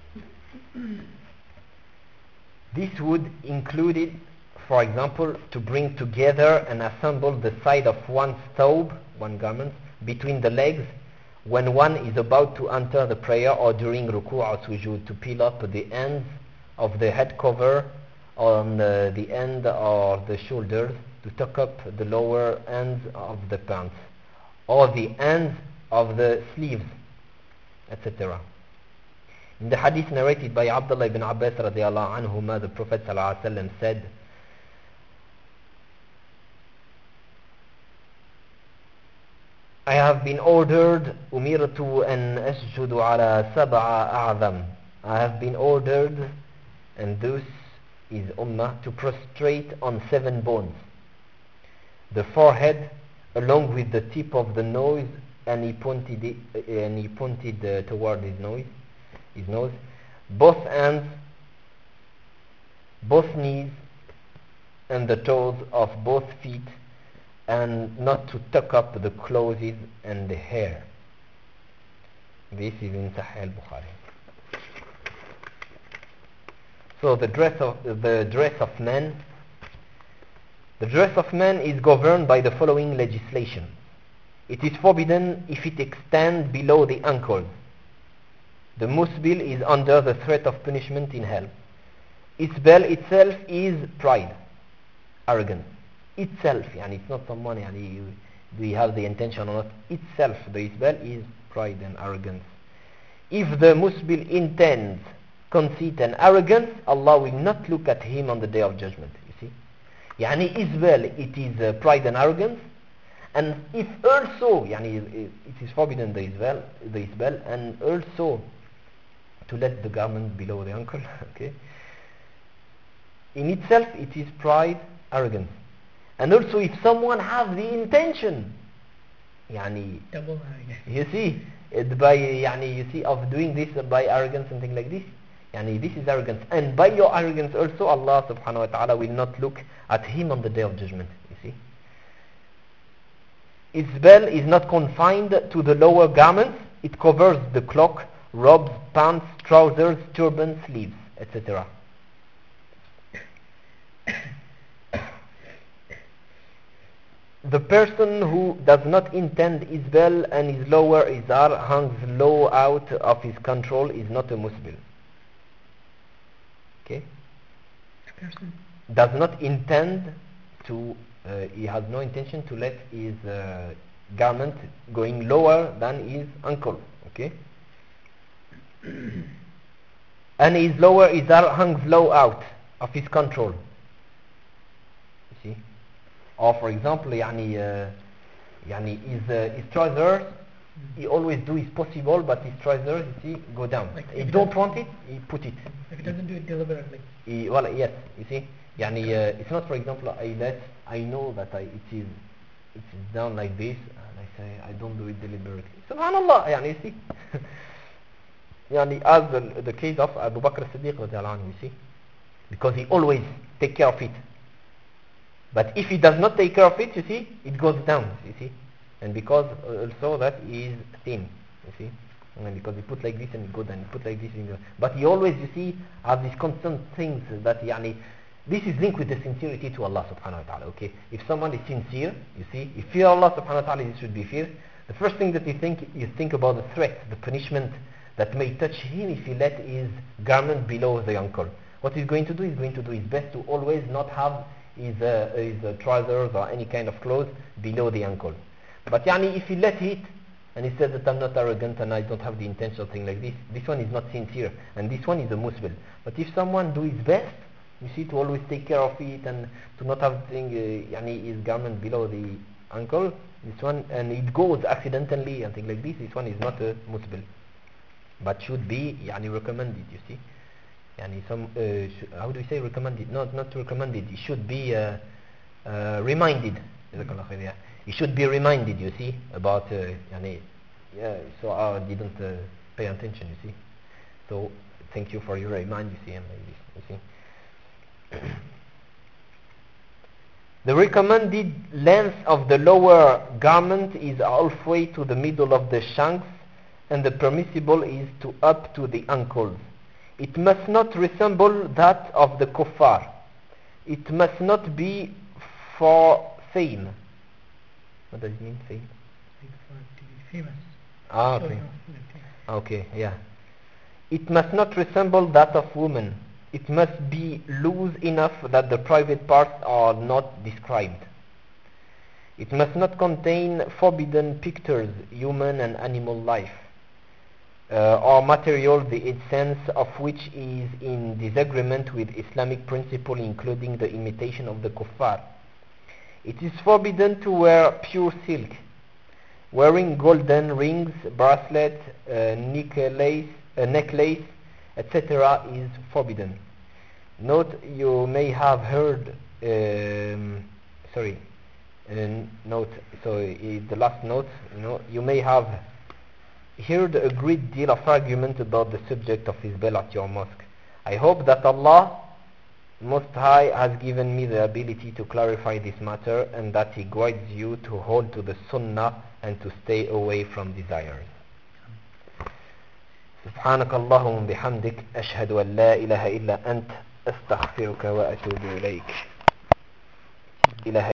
This would include it, for example, to bring together and assemble the side of one thawb, one garment, between the legs when one is about to enter the prayer or during ruku' or sujood, to peel up the ends of the head cover on the, the end or the shoulders, to tuck up the lower ends of the pants or the ends of the sleeves, et cetera. In the hadith narrated by Abdullah ibn Abbas radiallahu anhuma, the Prophet sallallahu alaihi wasallam said, I have been ordered umirtu an asjudu ala sab'a a'zam. I have been ordered, and this is ummah, to prostrate on seven bones: the forehead, along with the tip of the nose, and he pointed it, uh, and he pointed uh, toward his nose, his nose, both hands, both knees, and the toes of both feet, and not to tuck up the clothes and the hair. This is in Sahih al-Bukhari. So the dress of the dress of men, the dress of men is governed by the following legislation. It is forbidden if it extends below the ankles. The musbil is under the threat of punishment in hell. Isbal itself is pride, arrogance. Itself, yani it's not someone, yani you, do you have the intention or not? Itself, the isbal is pride and arrogance. If the musbil intends conceit and arrogance, Allah will not look at him on the day of judgment. You see, yani isbal, it is uh, pride and arrogance. And if also, yani it is forbidden, the isbal, the isbal, and also to let the garment below the ankle. Okay, in itself it is pride, arrogance. And also if someone have the intention, yani Double arrogance. you see, it by yani you see of doing this by arrogance and things like this, yani this is arrogance. And by your arrogance also, Allah subhanahu wa ta'ala will not look at him on the day of judgment. You see, Isbal is not confined to the lower garments. It covers the cloak, robes, pants, trousers, turban, sleeves, et cetera. The person who does not intend isbal and his lower izar hangs low out of his control is not a musbil. Okay? A person Does not intend to, uh, he has no intention to let his uh, garment going lower than his ankle. Okay? And his lower izar hangs low out of his control. You see? Or for example, يعني, uh, يعني his, uh, his trousers, mm. he always do his possible, but his trousers, you see, go down. Like He if he don't does- want it, he put it. if he doesn't do it deliberately. He, well, yes, you see, يعني, uh, it's not, for example, I let, I know that I, it is, it is down like this, and I say I don't do it deliberately. Subhanallah, يعني, you see. يعني, as the, the case of Abu Bakr as-Siddiq, you see, because he always take care of it. But if he does not take care of it, you see, it goes down, you see. And because uh, also that is thin, you see. And because he put like this and he goes and he put like this and he goes. But he always, you see, has these constant things that, yani, this is linked with the sincerity to Allah subhanahu wa ta'ala, okay. If someone is sincere, you see, if fear Allah subhanahu wa ta'ala, this should be fear. The first thing that you think, you think about the threat, the punishment that may touch him if he let his garment below the ankle. What he's going to do, he's going to do his best to always not have his, uh, his uh, trousers or any kind of clothes below the ankle. But yani, if he let it, and he said that I'm not arrogant and I don't have the intention of thing like this, this one is not sincere, and this one is a musbil. But if someone do his best, you see, to always take care of it and to not have thing, uh, yani, his garment below the ankle, this one, and it goes accidentally and thing like this, this one is not a musbil, but should be yani, recommended, you see. Yani some, uh, sh- how do we say recommended? Not not recommended. It should be uh, uh, reminded. Mm. It should be reminded. You see about. Uh, yani, yeah. So I didn't uh, pay attention. You see. So thank you for your remind. You see, and like this. You see. The recommended length of the lower garment is halfway to the middle of the shanks, and the permissible is to up to the ankles. It must not resemble that of the kuffar. It must not be for fame. What does it mean, fame? Like for to be famous. Ah, Showing okay. off the thing. Okay, yeah. It must not resemble that of women. It must be loose enough that the private parts are not described. It must not contain forbidden pictures, human and animal life, uh, or material the essence of which is in disagreement with Islamic principle, including the imitation of the kuffar. It is forbidden to wear pure silk. Wearing golden rings, bracelet, uh, necklace, uh, necklace, et cetera is forbidden. Note, you may have heard, um, sorry, uh, note, so uh, the last note, you know, you may have heard a great deal of argument about the subject of his bell at your mosque. I hope that Allah Most High has given me the ability to clarify this matter, and that He guides you to hold to the Sunnah and to stay away from desires. سبحانك اللهم بحمدك أشهد أن لا إله إلا أنت أستغفرك وأتوب إليك. إله